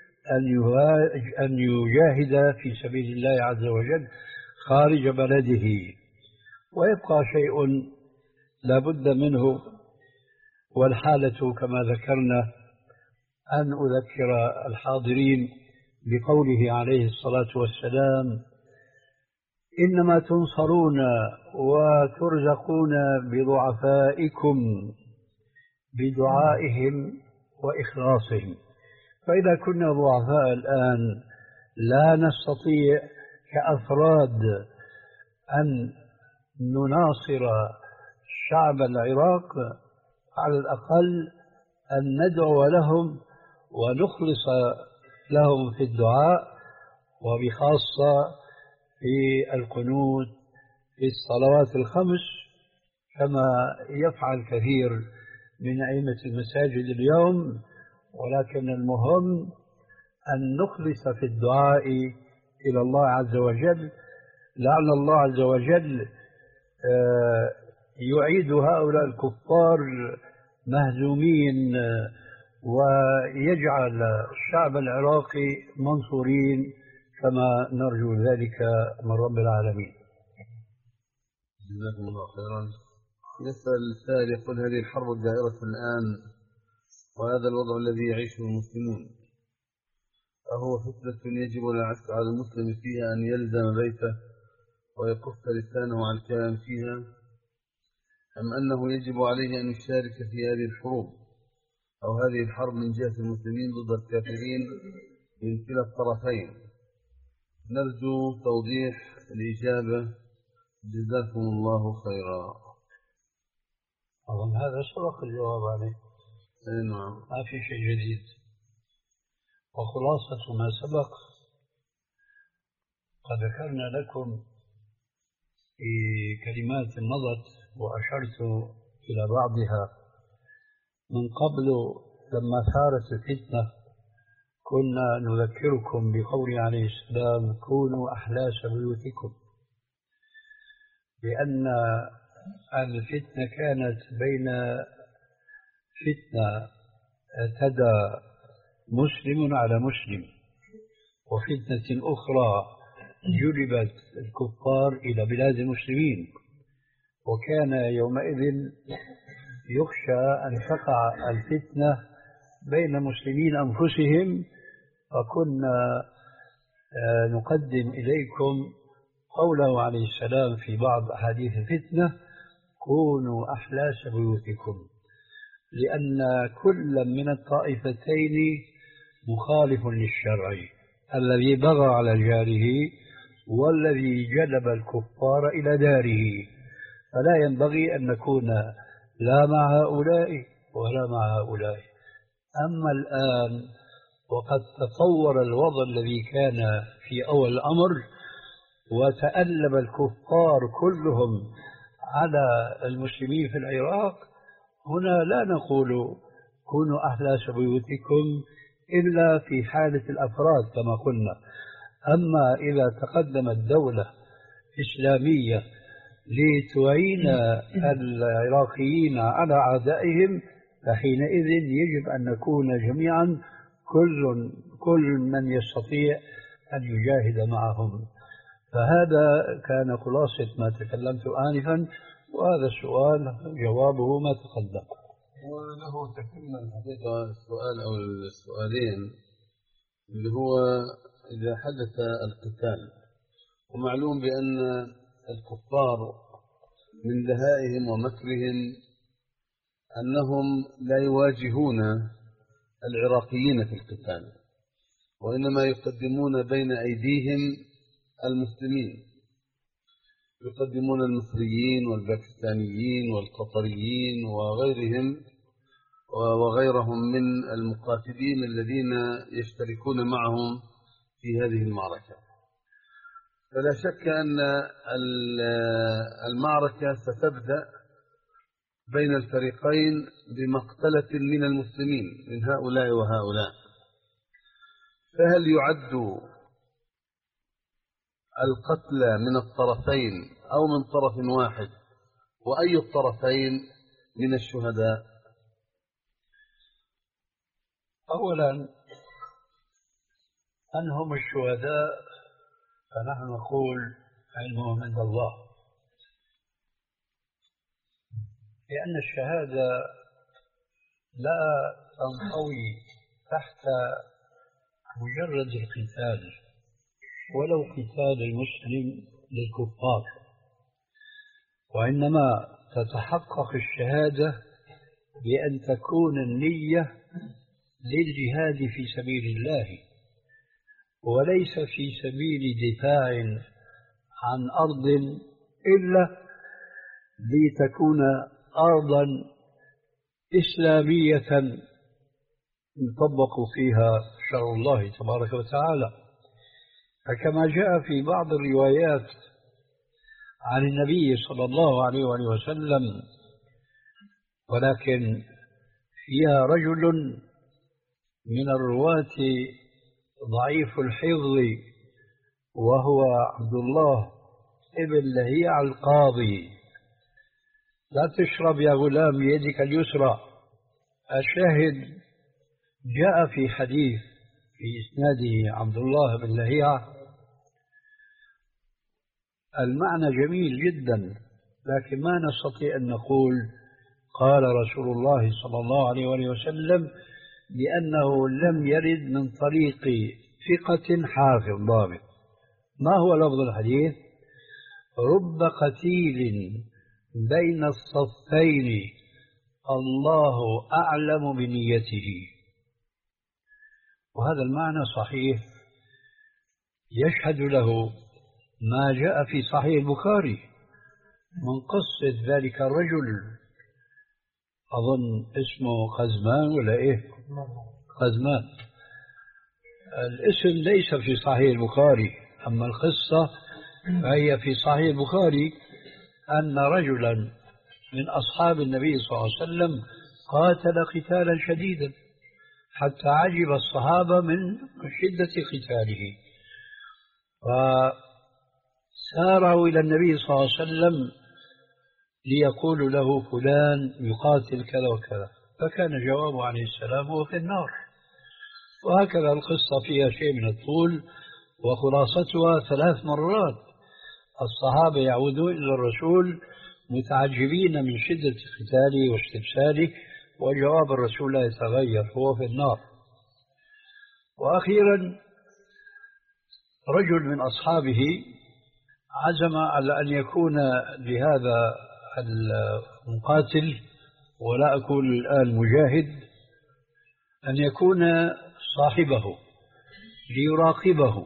أن يجاهد في سبيل الله عز وجل خارج بلده. ويبقى شيء لا بد منه، والحالة كما ذكرنا، أن أذكر الحاضرين بقوله عليه الصلاة والسلام: إنما تنصرون وترزقون بضعفائكم بدعائهم وإخلاصهم. فإذا كنا ضعفاء الآن لا نستطيع كأفراد أن نناصر شعب العراق، على الأقل أن ندعو لهم ونخلص لهم في الدعاء، وبخاصة في القنوت في الصلوات الخمس، كما يفعل كثير من أئمة المساجد اليوم، ولكن المهم أن نخلص في الدعاء إلى الله عز وجل، لعل الله عز وجل يعيد هؤلاء الكفار مهزومين ويجعل الشعب العراقي منصورين كما نرجو ذلك من رب العالمين. جزاكم الله خيرا. يسأل السائل يقول: هذه الحرب الدائرة الآن وهذا الوضع الذي يعيشه المسلمون أهو فتنة يجب على المسلم فيها أن يلزم بيته ويكف لسانه عن الكلام فيها، أم أنه يجب عليه أن يشارك في هذه الحروب أو هذه الحرب من جهة المسلمين ضد الكافرين من كلا الطرفين؟ نرجو توضيح الإجابة، جزاكم الله خيرا. أظن هذا سبق الجواب عليه. نعم، ما في شيء جديد، وخلاصة ما سبق قد ذكرنا لكم في كلمات مضت وأشرت إلى بعضها من قبل. لما ثارت الفتنة كنا نذكركم بقول عليه السلام: كونوا أحلاس بيوتكم، لأن الفتنة كانت بين فتنة اعتدى مسلم على مسلم وفتنة أخرى جلبت الكفار إلى بلاد المسلمين، وكان يومئذ يخشى أن تقع الفتنة بين المسلمين أنفسهم، فكنا نقدم إليكم قوله عليه السلام في بعض أحاديث الفتنة: كونوا أحلاس بيوتكم، لأن كل من الطائفتين مخالف للشرع، الذي بغى على جاره والذي جلب الكفار إلى داره، فلا ينبغي أن نكون لا مع هؤلاء ولا مع هؤلاء. أما الآن وقد تطور الوضع الذي كان في أول الأمر وتألب الكفار كلهم على المسلمين في العراق، هنا لا نقول كونوا أحلاس بيوتكم إلا في حالة الأفراد كما قلنا. أما إذا تقدمت دولة إسلامية لتعين العراقيين على أعدائهم، فحينئذ يجب أن نكون جميعا كل كل من يستطيع أن يجاهد معهم. فهذا كان خلاصة ما تكلمت آنفا، وهذا السؤال جوابه ما تقدم. وله تكمل الحقيقة السؤال أو السؤالين اللي هو إذا حدث القتال، ومعلوم بأن الكفار من دهائهم ومكرهم أنهم لا يواجهون العراقيين في القتال، وإنما يقدمون بين أيديهم المسلمين، يقدمون المصريين والباكستانيين والقطريين وغيرهم وغيرهم من المقاتلين الذين يشتركون معهم في هذه المعركة. فلا شك أن المعركة ستبدأ بين الفريقين بمقتلة من المسلمين من هؤلاء وهؤلاء، فهل يعد القتلى من الطرفين أو من طرف واحد؟ وأي الطرفين من الشهداء؟ أولا، من هم الشهداء؟ فنحن نقول علمهم عند الله، لأن الشهادة لا تنطوي تحت مجرد القتال ولو قتال المسلم للكفار، وإنما تتحقق الشهادة بأن تكون النية للجهاد في سبيل الله، وليس في سبيل دفاع عن أرض إلا لتكون أرضا إسلامية يطبق فيها شرع الله تبارك وتعالى. فكما جاء في بعض الروايات عن النبي صلى الله عليه وآله وسلم، ولكن فيها رجل من الرواة ضعيف الحفظ، وهو عبد الله ابن لهيعة القاضي. لا تشرب يا غلام بيدك اليسرى. الشاهد جاء في حديث في إسناده عبد الله بن لهيعة المعنى جميل جدا، لكن ما نستطيع أن نقول قال رسول الله صلى الله عليه وآله وسلم، لأنه لم يرد من طريق ثقة حافظ ضابط. ما هو لفظ الحديث؟ رب قتيل بين الصفين الله أعلم بنيته. وهذا المعنى صحيح، يشهد له ما جاء في صحيح البخاري من قصة ذلك الرجل، أظن اسمه خزمان ولا إيه؟ خزمان. الاسم ليس في صحيح البخاري، أما القصة فهي في صحيح البخاري، أن رجلا من أصحاب النبي صلى الله عليه وسلم قاتل قتالا شديدا حتى عجب الصحابة من شدة قتاله، فسارعوا إلى النبي صلى الله عليه وسلم ليقولوا له فلان يقاتل كذا وكذا، فكان جوابه عليه السلام هو في النار. وهكذا القصة فيها شيء من الطول، وخلاصتها ثلاث مرات الصحابة يعودون إلى الرسول متعجبين من شدة قتاله واستبساله، وجواب الرسول لا يتغير، هو في النار. وأخيرا رجل من أصحابه عزم على أن يكون لهذا المقاتل، ولا أقول الآن مجاهد، أن يكون صاحبه ليراقبه.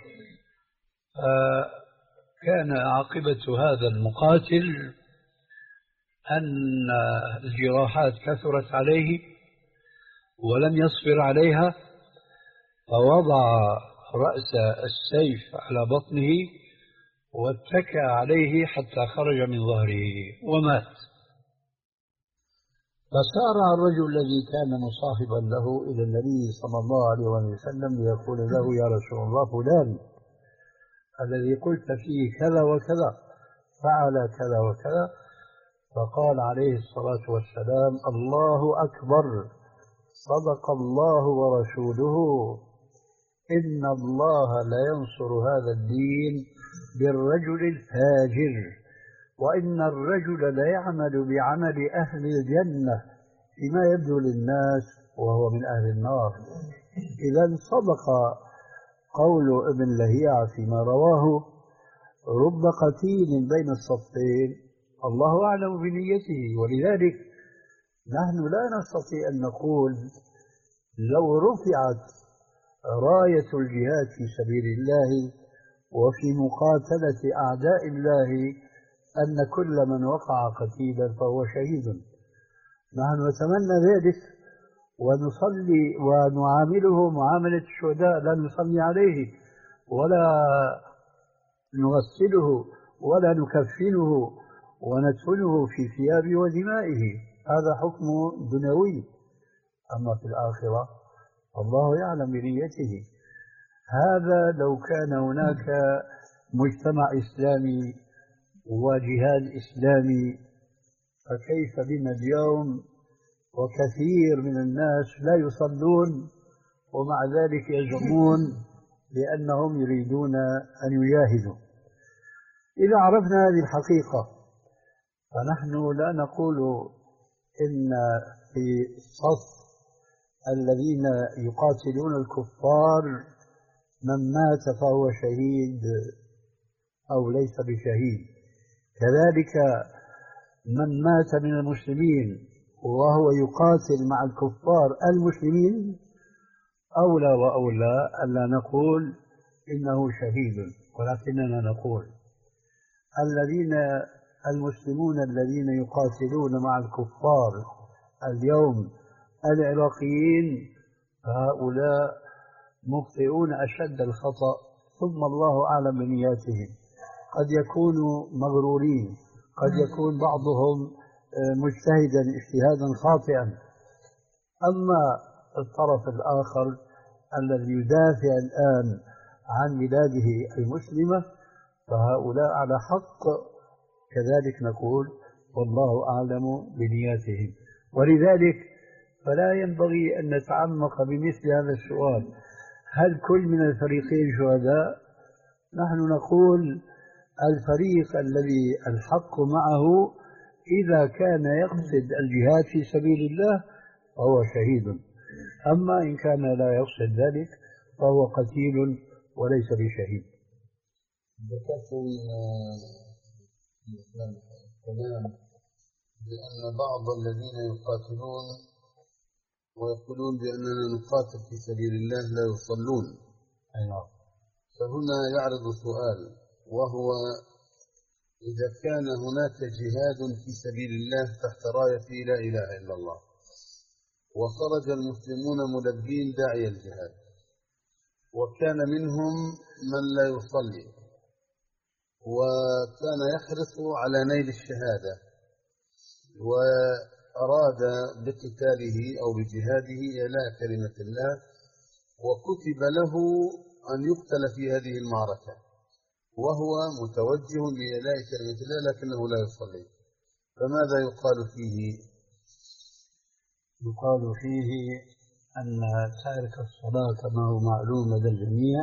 كان عاقبة هذا المقاتل أن الجراحات كثرت عليه ولم يصبر عليها، فوضع رأس السيف على بطنه واتكى عليه حتى خرج من ظهره ومات. فسارع الرجل الذي كان مصاحبا له إلى النبي صلى الله عليه وسلم ليقول له يا رسول الله فلان الذي قلت فيه كذا وكذا فعل كذا وكذا، فقال عليه الصلاة والسلام الله أكبر، صدق الله ورسوله، إن الله لا ينصر هذا الدين بالرجل الفاجر، وإن الرجل لا يعمل بعمل أهل الجنة فيما يبدو للناس وهو من أهل النار. إذا صدق قول ابن لهيعة فيما رواه رب قتيل بين الصفين الله أعلم بنيته. ولذلك نحن لا نستطيع أن نقول لو رفعت راية الجهاد في سبيل الله وفي مقاتلة أعداء الله أن كل من وقع قتيلا فهو شهيد. نحن نتمنى ذلك ونصلي ونعامله معاملة الشهداء، لا نصلي عليه ولا نغسله ولا نكفنه وندفنه في ثيابه ودمائه، هذا حكم دنيوي. أما في الآخرة الله يعلم بنيته. هذا لو كان هناك مجتمع إسلامي وجهاد إسلامي، فكيف بنا اليوم وكثير من الناس لا يصلون ومع ذلك يزعمون بأنهم يريدون أن يجاهدوا. إذا عرفنا هذه الحقيقة فنحن لا نقول إن في صف الذين يقاتلون الكفار من مات فهو شهيد أو ليس بشهيد، كذلك من مات من المسلمين وهو يقاتل مع الكفار المسلمين أولى وأولى ألا نقول إنه شهيد، ولكننا نقول الذين المسلمون الذين يقاتلون مع الكفار اليوم العراقيين هؤلاء مخطئون أشد الخطأ، ثم الله أعلم بنياتهم. قد يكونوا مغرورين، قد يكون بعضهم مجتهدا اجتهادا خاطئا، أما الطرف الآخر الذي يدافع الآن عن بلاده المسلمة فهؤلاء على حق، كذلك نقول والله أعلم بنياتهم. ولذلك فلا ينبغي أن نتعمق بمثل هذا السؤال: هل كل من الفريقين شهداء؟ نحن نقول الفريق الذي الحق معه إذا كان يقصد الجهاد في سبيل الله فهو شهيد، أما إن كان لا يقصد ذلك فهو قتيل وليس بشهيد. ذكرتم الكلام بأن بعض الذين يقاتلون ويقولون بأننا نقاتل في سبيل الله لا يصلون. أيوة. فهنا يعرض سؤال، وهو إذا كان هناك جهاد في سبيل الله تحت راية لا إله إلا الله، وخرج المسلمون ملبين داعي الجهاد، وكان منهم من لا يصلي وكان يحرص على نيل الشهادة وأراد بقتاله أو بجهاده إعلاء كلمة الله، وكتب له أن يقتل في هذه المعركة وهو متوجه لإعلاء كلمة الله لكنه لا يصلي، فماذا يقال فيه؟ يقال فيه أن تارك الصلاة كما هو معلوم لدى الجميع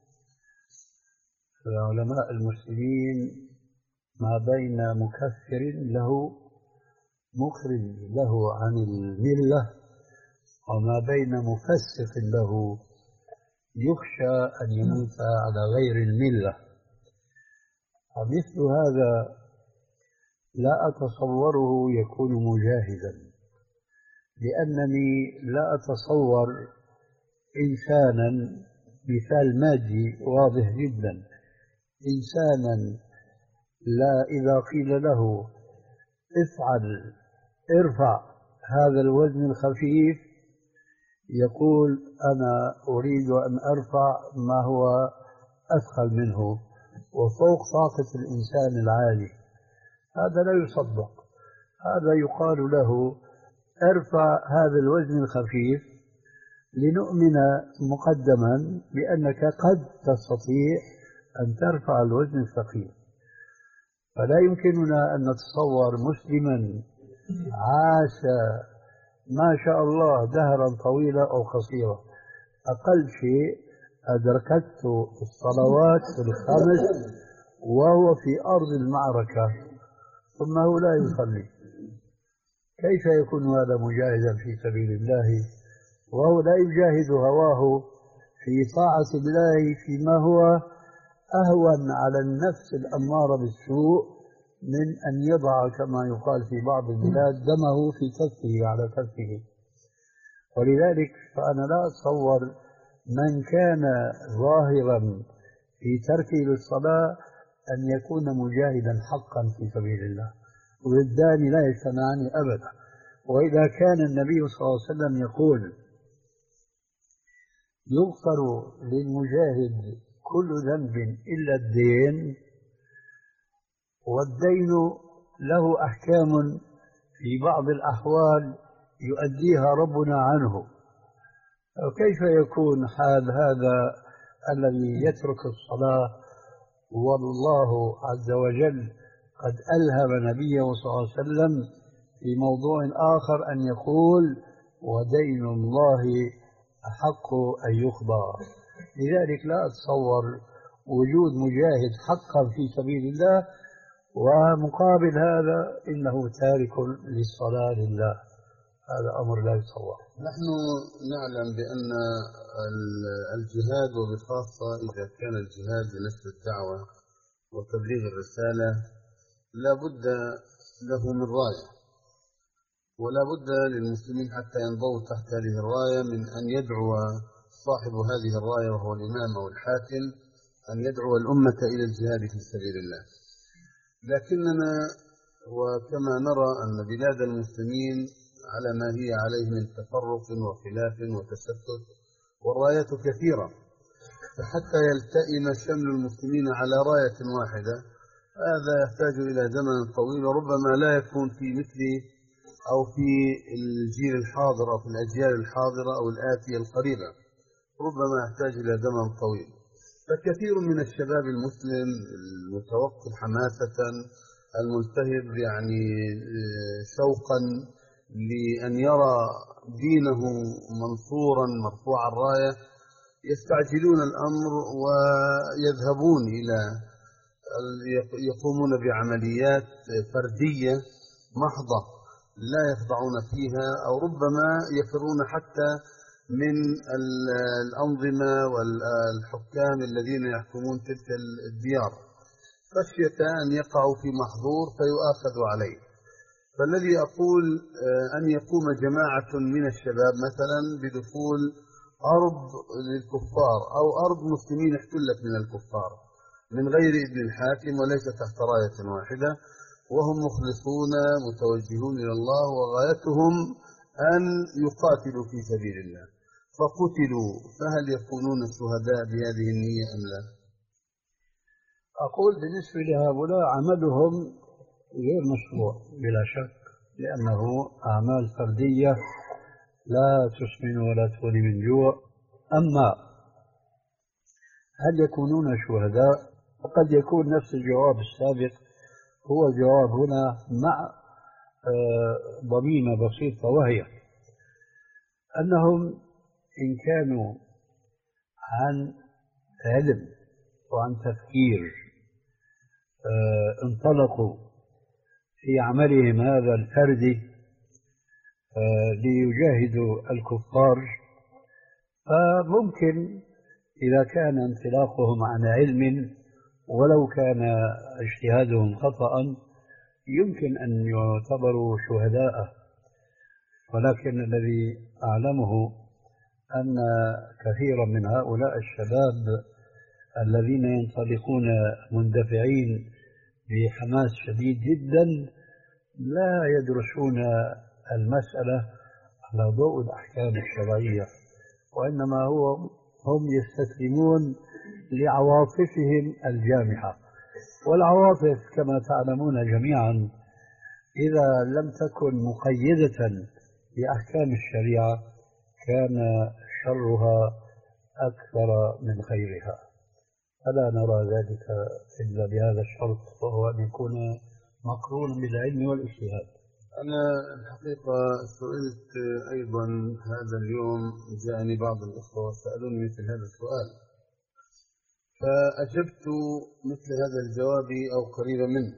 علماء المسلمين ما بين مكفر له مخرج له عن الملة وما بين مفسق له يخشى أن يموت على غير الملة. فمثل هذا لا أتصوره يكون مجاهدا، لأنني لا أتصور إنسانا، مثال مادي واضح جدا، إنسانا لا إذا قيل له افعل ارفع هذا الوزن الخفيف يقول أنا أريد أن أرفع ما هو أثقل منه وفوق طاقة الإنسان العالي، هذا لا يصدق. هذا يقال له ارفع هذا الوزن الخفيف لنؤمن مقدما بأنك قد تستطيع أن ترفع الوزن الثقيل. فلا يمكننا أن نتصور مسلما عاش ما شاء الله دهرا طويلا أو قصيرا، أقل شيء أدركته الصلوات الخمس وهو في أرض المعركة ثم هو لا يصلي، كيف يكون هذا مجاهدا في سبيل الله وهو لا يجاهد هواه في طاعة الله فيما هو أهون على النفس الأمارة بالسوء من أن يضع كما يقال في بعض البلاد دمه في كفه على كفه. ولذلك فأنا لا أتصور من كان ظاهرا في تركه للصلاة أن يكون مجاهدا حقا في سبيل الله، والضدان لا يجتمعان أبدا. وإذا كان النبي صلى الله عليه وسلم يقول يغفر للمجاهد كل ذنب إلا الدين، والدين له أحكام في بعض الأحوال يؤديها ربنا عنه، كيف يكون حال هذا الذي يترك الصلاة والله عز وجل قد ألهم نبيه صلى الله عليه وسلم في موضوع آخر أن يقول ودين الله أحق أن يقضى. لذلك لا أتصور وجود مجاهد حقا في سبيل الله ومقابل هذا إنه تارك للصلاة لله، هذا أمر لا يتصور. نحن نعلم بأن الجهاد وبخاصة إذا كان الجهاد لنشر الدعوة وتبليغ الرسالة لا بد له من راية، ولا بد للمسلمين حتى ينضووا تحت هذه الراية من أن يدعو صاحب هذه الراية وهو الإمام أو الحاكم أن يدعو الأمة إلى الجهاد في سبيل الله. لكننا وكما نرى أن بلاد المسلمين على ما هي عليه من تفرق وخلاف وتشتت والرايات كثيرة، فحتى يلتئم شمل المسلمين على راية واحدة هذا يحتاج إلى زمن طويل وربما لا يكون في مثل أو في الجيل الحاضر أو في الأجيال الحاضرة أو الآتية القريبة، ربما يحتاج إلى زمن طويل. فكثير من الشباب المسلم المتوقف حماسة الملتهب يعني شوقا لأن يرى دينه منصورا مرفوع الراية يستعجلون الأمر ويذهبون إلى يقومون بعمليات فردية محضة لا يخضعون فيها، أو ربما يفرون حتى من الأنظمة والحكام الذين يحكمون تلك الديار خشية أن يقعوا في محظور فيؤاخذوا عليه. فالذي أقول أن يقوم جماعة من الشباب مثلا بدخول أرض للكفار أو أرض مسلمين احتلت من الكفار من غير إذن الحاكم وليس تحت راية واحدة، وهم مخلصون متوجهون إلى الله وغايتهم أن يقاتلوا في سبيل الله فقتلوا، فهل يكونون شهداء بهذه النية أم لا؟ أقول بالنسبة لهؤلاء عملهم غير مشروع بلا شك، لأنه أعمال فردية لا تسمن ولا تغني من جوع. أما هل يكونون شهداء؟ قد يكون نفس الجواب السابق هو الجواب هنا مع ضميمة بسيطة، وهي أنهم إن كانوا عن علم وعن تفكير انطلقوا في عملهم هذا الفردي ليجاهدوا الكفار، فممكن إذا كان انطلاقهم عن علم ولو كان اجتهادهم خطأ يمكن أن يعتبروا شهداء. ولكن الذي أعلمه أن كثيرا من هؤلاء الشباب الذين ينطلقون مندفعين بحماس شديد جدا لا يدرسون المسألة على ضوء الأحكام الشرعية، وإنما هو هم يستسلمون لعواطفهم الجامحة. والعواطف كما تعلمون جميعا إذا لم تكن مقيدة بأحكام الشريعة كان شرها أكثر من خيرها، فلا نرى ذلك إلا بهذا الشرط، وهو أن يكون مقرونا بالعلم والاجتهاد. أنا الحقيقة سئلت أيضا هذا اليوم، جاءني بعض الأخوة سألوني مثل هذا السؤال فأجبت مثل هذا الجواب أو قريبا منه،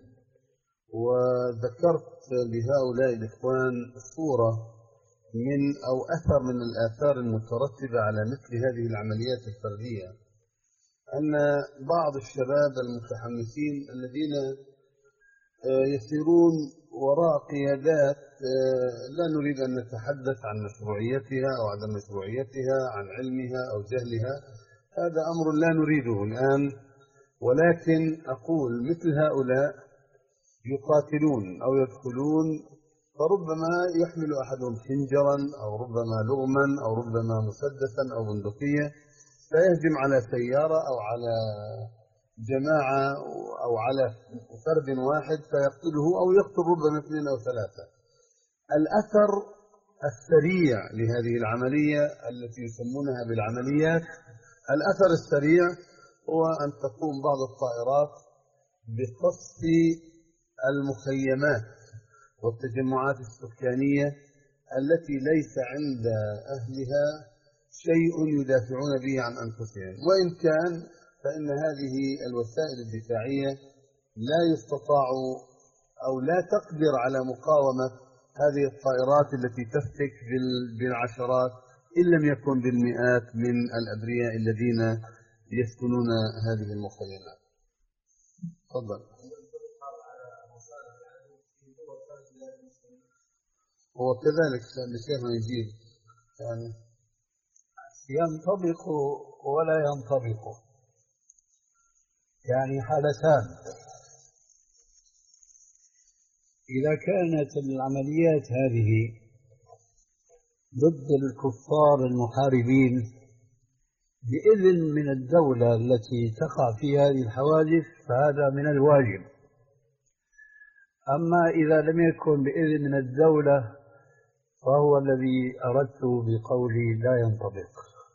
وذكرت لهؤلاء الإخوان صورة من أو أثر من الآثار المترتبة على مثل هذه العمليات الفردية، أن بعض الشباب المتحمسين الذين يسيرون وراء قيادات لا نريد أن نتحدث عن مشروعيتها أو عدم مشروعيتها، عن علمها أو جهلها، هذا أمر لا نريده الآن، ولكن أقول مثل هؤلاء يقاتلون أو يدخلون، فربما يحمل أحدهم خنجرا أو ربما لغما أو ربما مسدسا أو بندقية، فيهجم على سيارة أو على جماعة أو على فرد واحد فيقتله أو يقتل ربما اثنين أو ثلاثة. الأثر السريع لهذه العملية التي يسمونها بالعمليات، الأثر السريع هو أن تقوم بعض الطائرات بقصف المخيمات والتجمعات السكانية التي ليس عند أهلها شيء يدافعون به عن أنفسهم، وإن كان فإن هذه الوسائل الدفاعية لا يستطاع أو لا تقدر على مقاومة هذه الطائرات التي تفتك بالعشرات إن لم يكن بالمئات من الأبرياء الذين يسكنون هذه المخيمات. تفضل. هو كذلك الشيخ يجيب يعني ينطبق ولا ينطبق، يعني حالتان. إذا كانت العمليات هذه ضد الكفار المحاربين بإذن من الدولة التي تقع في هذه الحوادث فهذا من الواجب. أما إذا لم يكن بإذن من الدولة فهو الذي أردت بقولي لا ينطبق،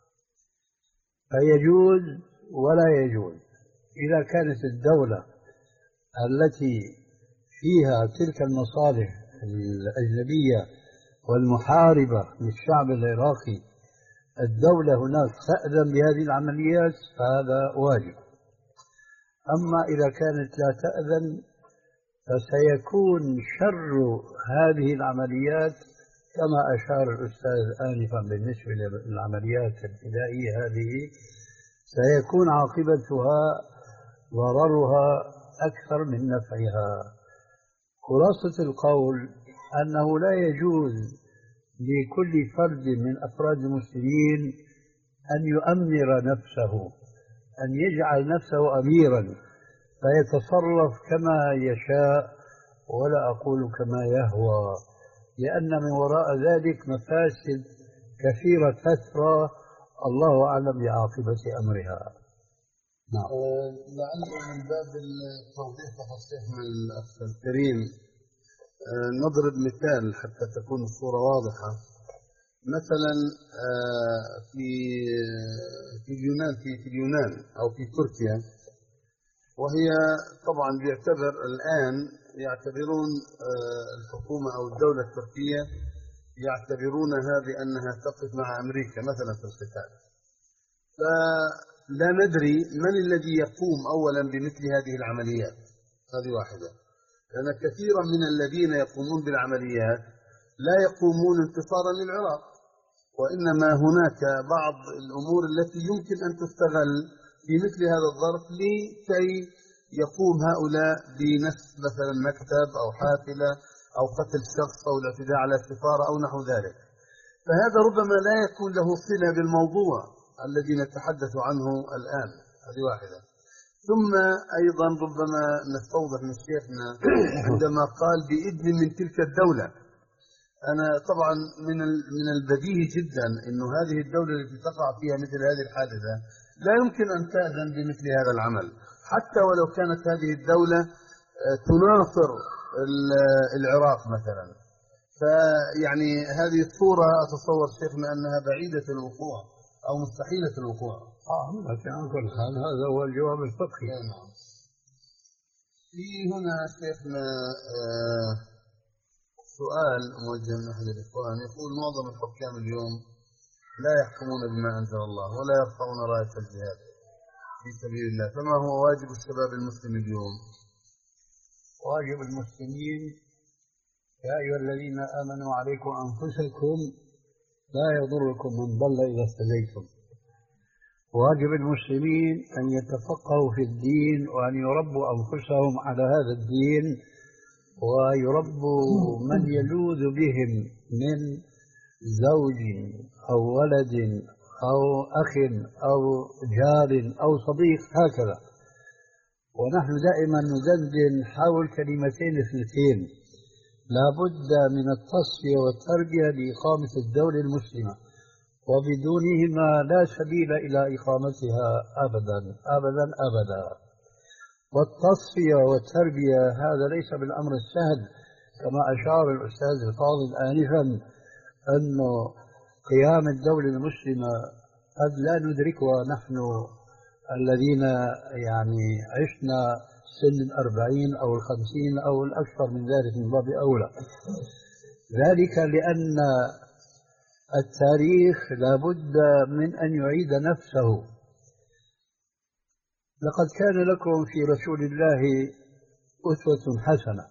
فيجوز ولا يجوز إذا كانت الدولة التي فيها تلك المصالح الأجنبية والمحاربة للشعب العراقي الدولة هناك تأذن بهذه العمليات فهذا واجب. أما إذا كانت لا تأذن فسيكون شر هذه العمليات كما أشار الأستاذ آنفا بالنسبة للعمليات الفدائية هذه، سيكون عاقبتها ضررها أكثر من نفعها. خلاصة القول أنه لا يجوز لكل فرد من أفراد المسلمين أن يؤمر نفسه، أن يجعل نفسه أميرا فيتصرف كما يشاء ولا أقول كما يهوى، لأن من وراء ذلك مفاسد كثيرة تسرى الله أعلم بعاقبة أمرها. نعم. أه لعل من باب التوضيح تفاصيل من الأخ الكريم أه نضرب مثال حتى تكون الصورة واضحة. مثلا أه في في اليونان في, في اليونان أو في تركيا، وهي طبعا بيعتبر الآن يعتبرون أه الحكومة أو الدولة التركية يعتبرونها بأنها تقف مع أمريكا مثلا في القتال. فلا ندري من الذي يقوم أولا بمثل هذه العمليات. هذه واحدة، لأن كثيرا من الذين يقومون بالعمليات لا يقومون انتصارا للعراق، وإنما هناك بعض الأمور التي يمكن أن تستغل في مثل هذا الظرف لكي يقوم هؤلاء بنسف مثلا مكتب أو حافلة أو قتل شخص أو الاعتداء على سفارة أو نحو ذلك. فهذا ربما لا يكون له صلة بالموضوع الذي نتحدث عنه الآن. هذه واحدة. ثم أيضا ربما نستوضح من شيخنا عندما قال بإذن من تلك الدولة. أنا طبعا من من البديهي جدا أنه هذه الدولة التي تقع فيها مثل هذه الحادثة لا يمكن أن تأذن بمثل هذا العمل، حتى ولو كانت هذه الدولة تناصر العراق مثلا. فيعني هذه الصورة أتصور شيخنا أنها بعيدة الوقوع أو مستحيلة الوقوع. آه لكن على كل حال هذا هو الجواب الفقهي. نعم. في هنا شيخنا آه سؤال موجه من أحد الإخوان يقول: معظم الحكام اليوم لا يحكمون بما أنزل الله ولا يرفعون راية الجهاد في سبيل الله، فما هو واجب الشباب المسلم اليوم؟ واجب المسلمين: يا أيها الذين آمنوا عليكم أنفسكم لا يضركم من ضل إذا اهتديتم. واجب المسلمين أن يتفقهوا في الدين وأن يربوا أنفسهم على هذا الدين، ويربوا من يلوذ بهم من زوج أو ولد أو أخ أو جار أو صديق هكذا. ونحن دائما ندندن حول كلمتين اثنتين: لا بد من التصفية والتربية لإقامة الدولة المسلمة، وبدونهما لا سبيل إلى إقامتها أبدا أبدا أبدا. والتصفية والتربية هذا ليس بالأمر السهل، كما أشار الأستاذ الفاضل آنفا أنه قيام الدولة المسلمة قد لا ندركها نحن الذين يعني عشنا سن الأربعين أو الخمسين أو الأكثر من ذلك من باب أولى. ذلك لأن التاريخ لا بد من أن يعيد نفسه. لقد كان لكم في رسول الله أسوة حسنة،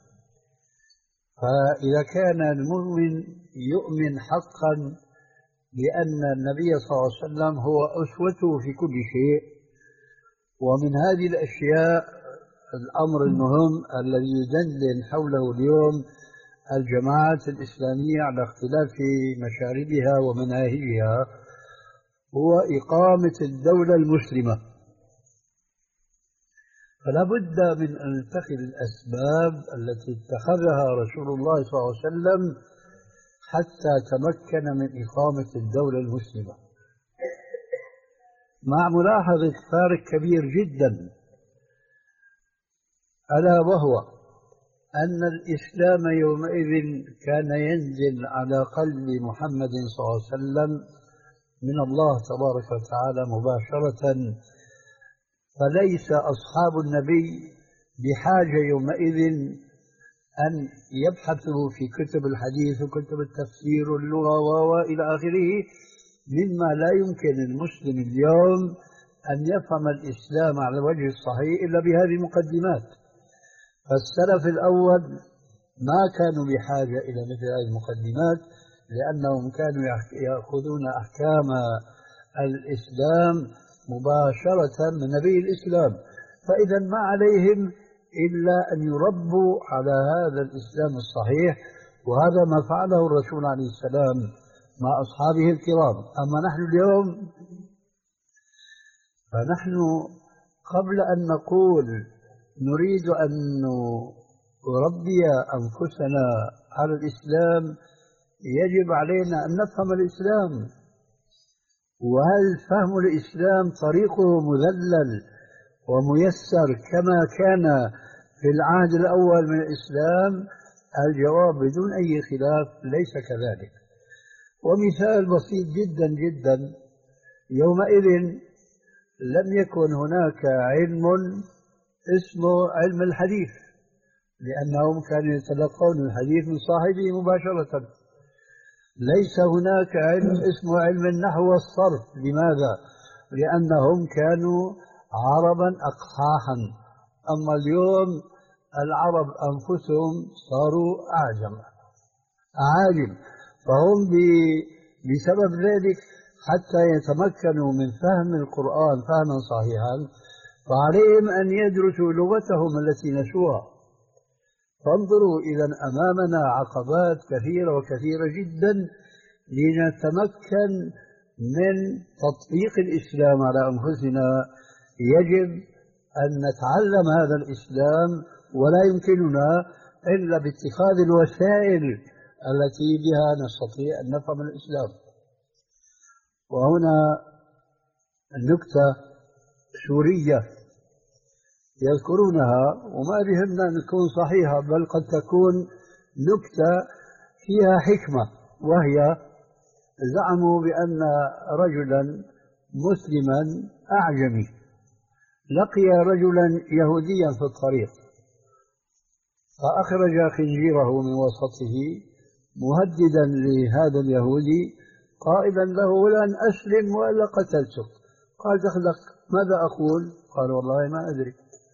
فإذا كان المؤمن يؤمن حقا بأن النبي صلى الله عليه وسلم هو أسوته في كل شيء، ومن هذه الأشياء الأمر المهم الذي يدندن حوله اليوم الجماعات الإسلامية على اختلاف مشاربها ومناهجها هو إقامة الدولة المسلمة. فلا بد من أن نتخذ الأسباب التي اتخذها رسول الله صلى الله عليه وسلم حتى تمكن من إقامة الدولة المسلمة، مع ملاحظة فارق كبير جدا، ألا وهو أن الإسلام يومئذ كان ينزل على قلب محمد صلى الله عليه وسلم من الله تبارك وتعالى مباشرة، فليس أصحاب النبي بحاجة يومئذ أن يبحثوا في كتب الحديث وكتب التفسير واللغة وإلى آخره، مما لا يمكن المسلم اليوم أن يفهم الإسلام على الوجه الصحيح إلا بهذه المقدمات. فالسلف الأول ما كانوا بحاجة إلى مثل هذه المقدمات، لأنهم كانوا يأخذون أحكام الإسلام مباشرة من نبي الإسلام، فإذا ما عليهم إلا أن يربوا على هذا الإسلام الصحيح، وهذا ما فعله الرسول عليه السلام مع أصحابه الكرام. أما نحن اليوم فنحن قبل أن نقول نريد أن نربي أنفسنا على الإسلام يجب علينا أن نفهم الإسلام، وهل فهم الإسلام طريقه مذلل وميسر كما كان في العهد الأول من الإسلام؟ الجواب بدون أي خلاف ليس كذلك. ومثال بسيط جدا جدا، يومئذ لم يكن هناك علم اسمه علم الحديث، لأنهم كانوا يتلقون الحديث من صاحبه مباشرة. ليس هناك علم اسمه علم النحو والصرف. لماذا؟ لأنهم كانوا عربا أقحاحا. أما اليوم العرب أنفسهم صاروا أعجم أعاجم، فهم بسبب ذلك حتى يتمكنوا من فهم القرآن فهما صحيحا فعليهم أن يدرسوا لغتهم التي نسوها. فانظروا، إذا أمامنا عقبات كثيرة وكثيرة جدا لنتمكن من تطبيق الإسلام على أنفسنا. يجب أن نتعلم هذا الإسلام، ولا يمكننا إلا باتخاذ الوسائل التي بها نستطيع أن نفهم الإسلام. وهنا النكتة سورية يذكرونها، وما بهمنا أن تكون صحيحة، بل قد تكون نكتة فيها حكمة، وهي زعموا بأن رجلا مسلما أعجمي لقي رجلا يهوديا في الطريق، فأخرج خنجيره من وسطه مهددا لهذا اليهودي قائلا له: لن أسلم وإلا قتلتك. قال: دخلك، ماذا أقول؟ قال: والله ما أدري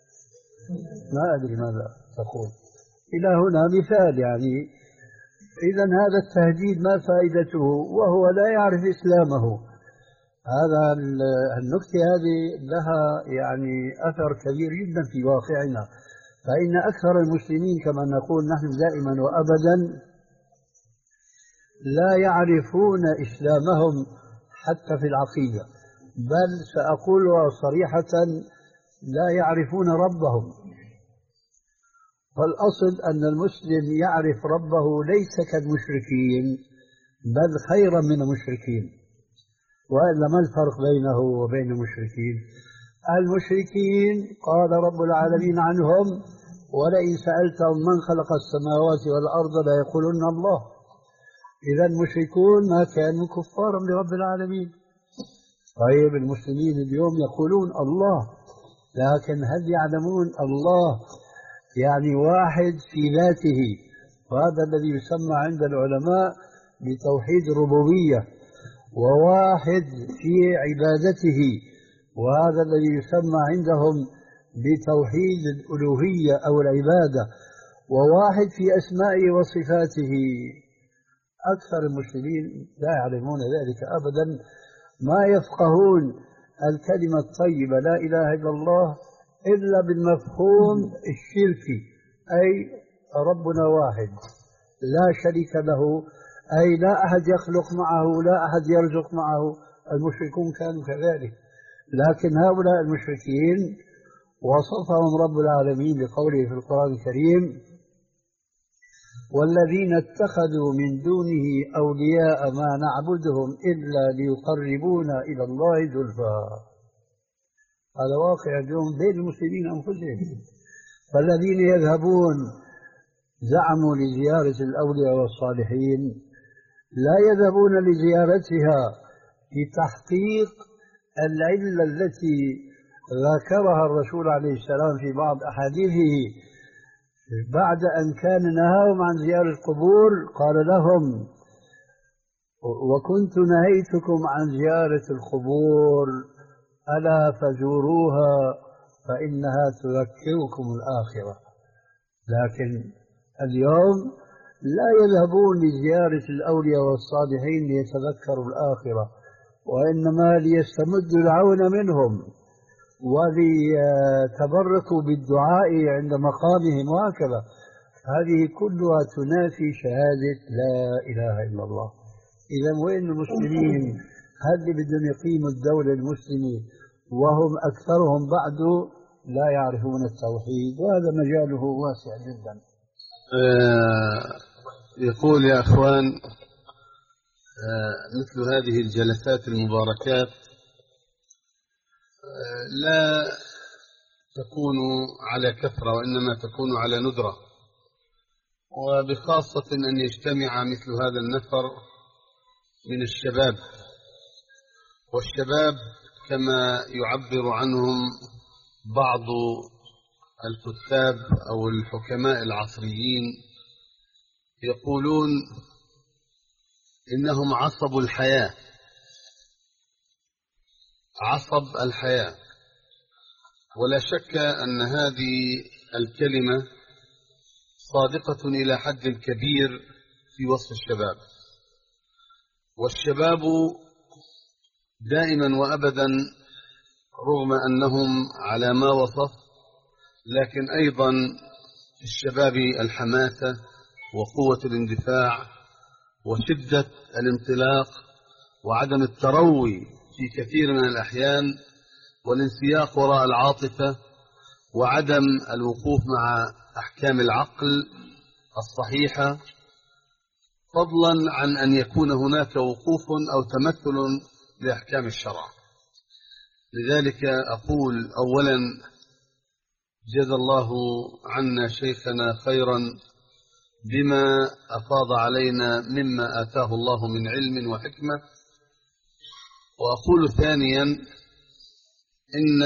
ما أدري ماذا تقول. إلى هنا مثال، يعني إذا هذا التهديد ما فائدته وهو لا يعرف إسلامه؟ هذا النكتة هذه لها يعني أثر كبير جدا في واقعنا، فإن أكثر المسلمين كما نقول نحن دائما وأبدا لا يعرفون إسلامهم حتى في العقيدة، بل سأقولها صريحة لا يعرفون ربهم. فالأصل أن المسلم يعرف ربه ليس كالمشركين بل خيرا من المشركين. وإلا ما الفرق بينه وبين المشركين؟ المشركين قال رب العالمين عنهم: ولئن سألتهم من خلق السماوات والأرض ليقولن الله. إذا المشركون ما كانوا كفارا لرب العالمين. طيب المسلمين اليوم يقولون الله، لكن هل يعلمون الله يعني واحد في ذاته، وهذا الذي يسمى عند العلماء بتوحيد الربوبية، وواحد في عبادته، وهذا الذي يسمى عندهم بتوحيد الألوهية أو العبادة، وواحد في أسمائه وصفاته؟ أكثر المسلمين لا يعلمون ذلك أبدا، ما يفقهون الكلمة الطيبة لا إله إلا الله إلا بالمفهوم الشركي، أي ربنا واحد لا شريك له، أي لا أحد يخلق معه لا أحد يرزق معه. المشركون كانوا كذلك، لكن هؤلاء المشركين وصفهم رب العالمين بقوله في القرآن الكريم: والذين اتخذوا من دونه أولياء ما نعبدهم إلا ليقربونا إلى الله زلفى. هذا واقع اليوم بين المسلمين أنفسهم. فالذين يذهبون زعموا لزيارة الأولياء والصالحين لا يذهبون لزيارتها لتحقيق العلة التي ذكرها الرسول عليه السلام في بعض أحاديثه بعد أن كان نهاهم عن زيارة القبور، قال لهم: وكنت نهيتكم عن زيارة القبور ألا فزوروها فإنها تذكركم الآخرة. لكن اليوم لا يذهبون لزيارة الأولياء والصالحين ليتذكروا الآخرة، وإنما ليستمدوا العون منهم وليتبركوا بالدعاء عند مقامهم وهكذا. هذه كلها تنافي شهادة لا إله إلا الله. إذا وين المسلمين؟ هل بدهم يقيموا الدولة المسلمة وهم أكثرهم بعد لا يعرفون التوحيد؟ وهذا مجاله واسع جدا. آه يقول يا أخوان، آه مثل هذه الجلسات المباركات آه لا تكون على كثرة، وإنما تكون على ندرة، وبخاصة أن يجتمع مثل هذا النفر من الشباب. والشباب كما يعبر عنهم بعض الكتاب أو الحكماء العصريين يقولون إنهم عصب الحياة، عصب الحياة. ولا شك أن هذه الكلمة صادقة إلى حد كبير في وصف الشباب. والشباب دائما وأبدا رغم أنهم على ما وصف، لكن أيضا في الشباب الحماسة وقوة الاندفاع وشدة الانطلاق وعدم التروي في كثير من الأحيان، والانسياق وراء العاطفة، وعدم الوقوف مع أحكام العقل الصحيحة، فضلا عن أن يكون هناك وقوف أو تمثل لأحكام الشرع. لذلك أقول أولا جزا الله عنا شيخنا خيرا بما أفاض علينا مما آتاه الله من علم وحكمة. وأقول ثانيا إن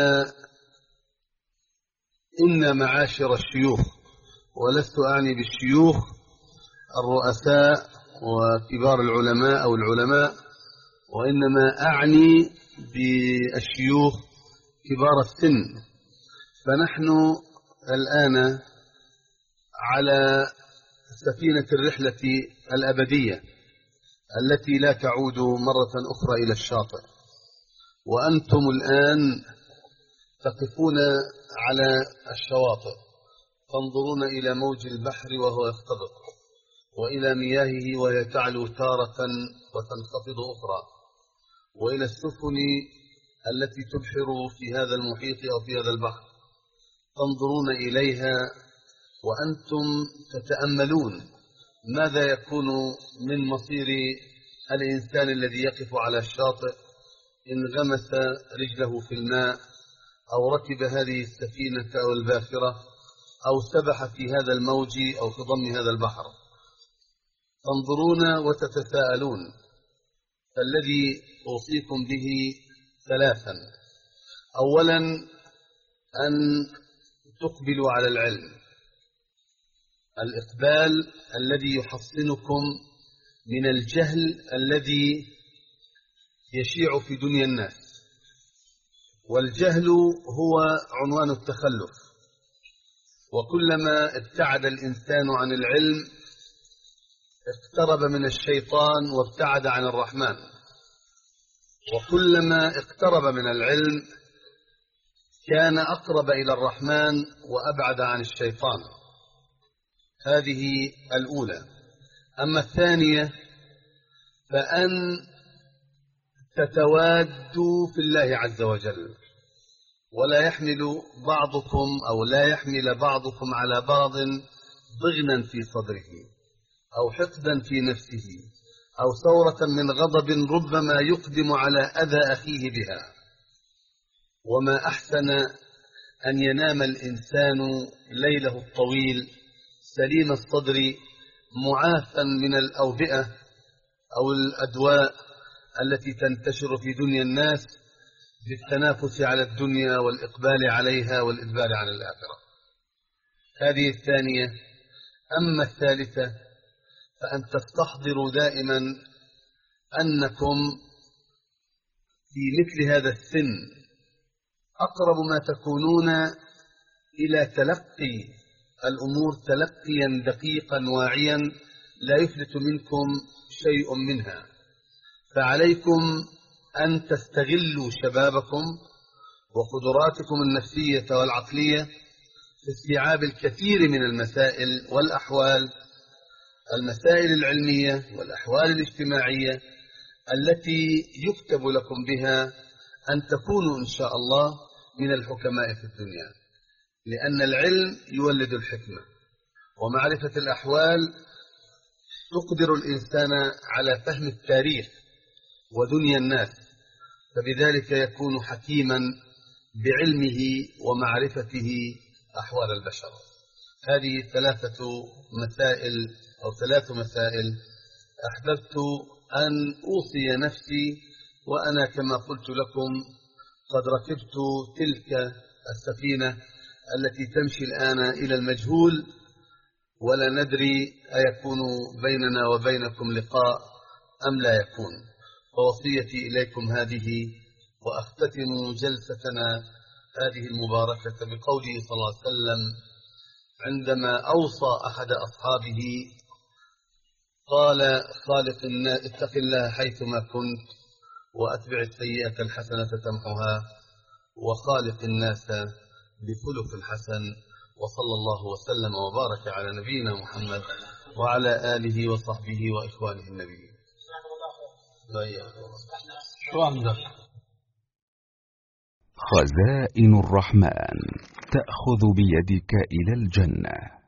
إن معاشر الشيوخ، ولست أعني بالشيوخ الرؤساء وكبار العلماء أو العلماء، وإنما أعني بالشيوخ كبار السن. فنحن الآن على سفينة الرحلة الأبدية التي لا تعود مرة أخرى إلى الشاطئ، وأنتم الآن تقفون على الشواطئ تنظرون إلى موج البحر وهو يختبط، وإلى مياهه وهي تعلو تارة وتنخفض أخرى، وإلى السفن التي تبحر في هذا المحيط أو في هذا البحر تنظرون إليها وأنتم تتأملون ماذا يكون من مصير الإنسان الذي يقف على الشاطئ إن غمس رجله في الماء أو ركب هذه السفينة أو الباخرة أو سبح في هذا الموج أو في ضم هذا البحر. تنظرون وتتساءلون. فالذي أوصيكم به ثلاثا: أولا أن تقبلوا على العلم، الإقبال الذي يحصنكم من الجهل الذي يشيع في دنيا الناس. والجهل هو عنوان التخلف، وكلما ابتعد الإنسان عن العلم اقترب من الشيطان وابتعد عن الرحمن، وكلما اقترب من العلم كان أقرب إلى الرحمن وأبعد عن الشيطان. هذه الأولى. أما الثانية فأن تتوادوا في الله عز وجل، ولا يحمل بعضكم أو لا يحمل بعضكم على بعض ضغنا في صدره أو حقدا في نفسه أو ثورة من غضب ربما يقدم على أذى أخيه بها. وما أحسن أن ينام الإنسان ليله الطويل سليم الصدر معافى من الأوبئة أو الأدواء التي تنتشر في دنيا الناس بالتنافس على الدنيا والإقبال عليها والإدبار على الآخرة. هذه الثانية. أما الثالثة فأن تستحضروا دائما أنكم في مثل هذا السن أقرب ما تكونون إلى تلقي الأمور تلقيا دقيقا واعيا لا يفلت منكم شيء منها، فعليكم أن تستغلوا شبابكم وقدراتكم النفسية والعقلية في استيعاب الكثير من المسائل والأحوال، المسائل العلمية والأحوال الاجتماعية التي يكتب لكم بها أن تكونوا إن شاء الله من الحكماء في الدنيا، لأن العلم يولد الحكمة، ومعرفة الأحوال تقدر الإنسان على فهم التاريخ ودنيا الناس، فبذلك يكون حكيما بعلمه ومعرفته أحوال البشر. هذه ثلاثة مسائل أو ثلاث مسائل أحببت أن أوصي نفسي وأنا كما قلت لكم قد ركبت تلك السفينة التي تمشي الآن إلى المجهول، ولا ندري أيكون بيننا وبينكم لقاء أم لا يكون. فوصيتي إليكم هذه، وأختتم جلستنا هذه المباركة بقوله صلى الله عليه وسلم عندما أوصى أحد أصحابه قال: خالق الناس، اتق الله حيثما كنت، وأتبع السيئة الحسنة تمحها، وخالق الناس بخلق الحسن. وصلى الله وسلم وبارك على نبينا محمد وعلى آله وصحبه وإخوانه النبيين. شو عندك؟ خزائن الرحمن تأخذ بيدك إلى الجنة.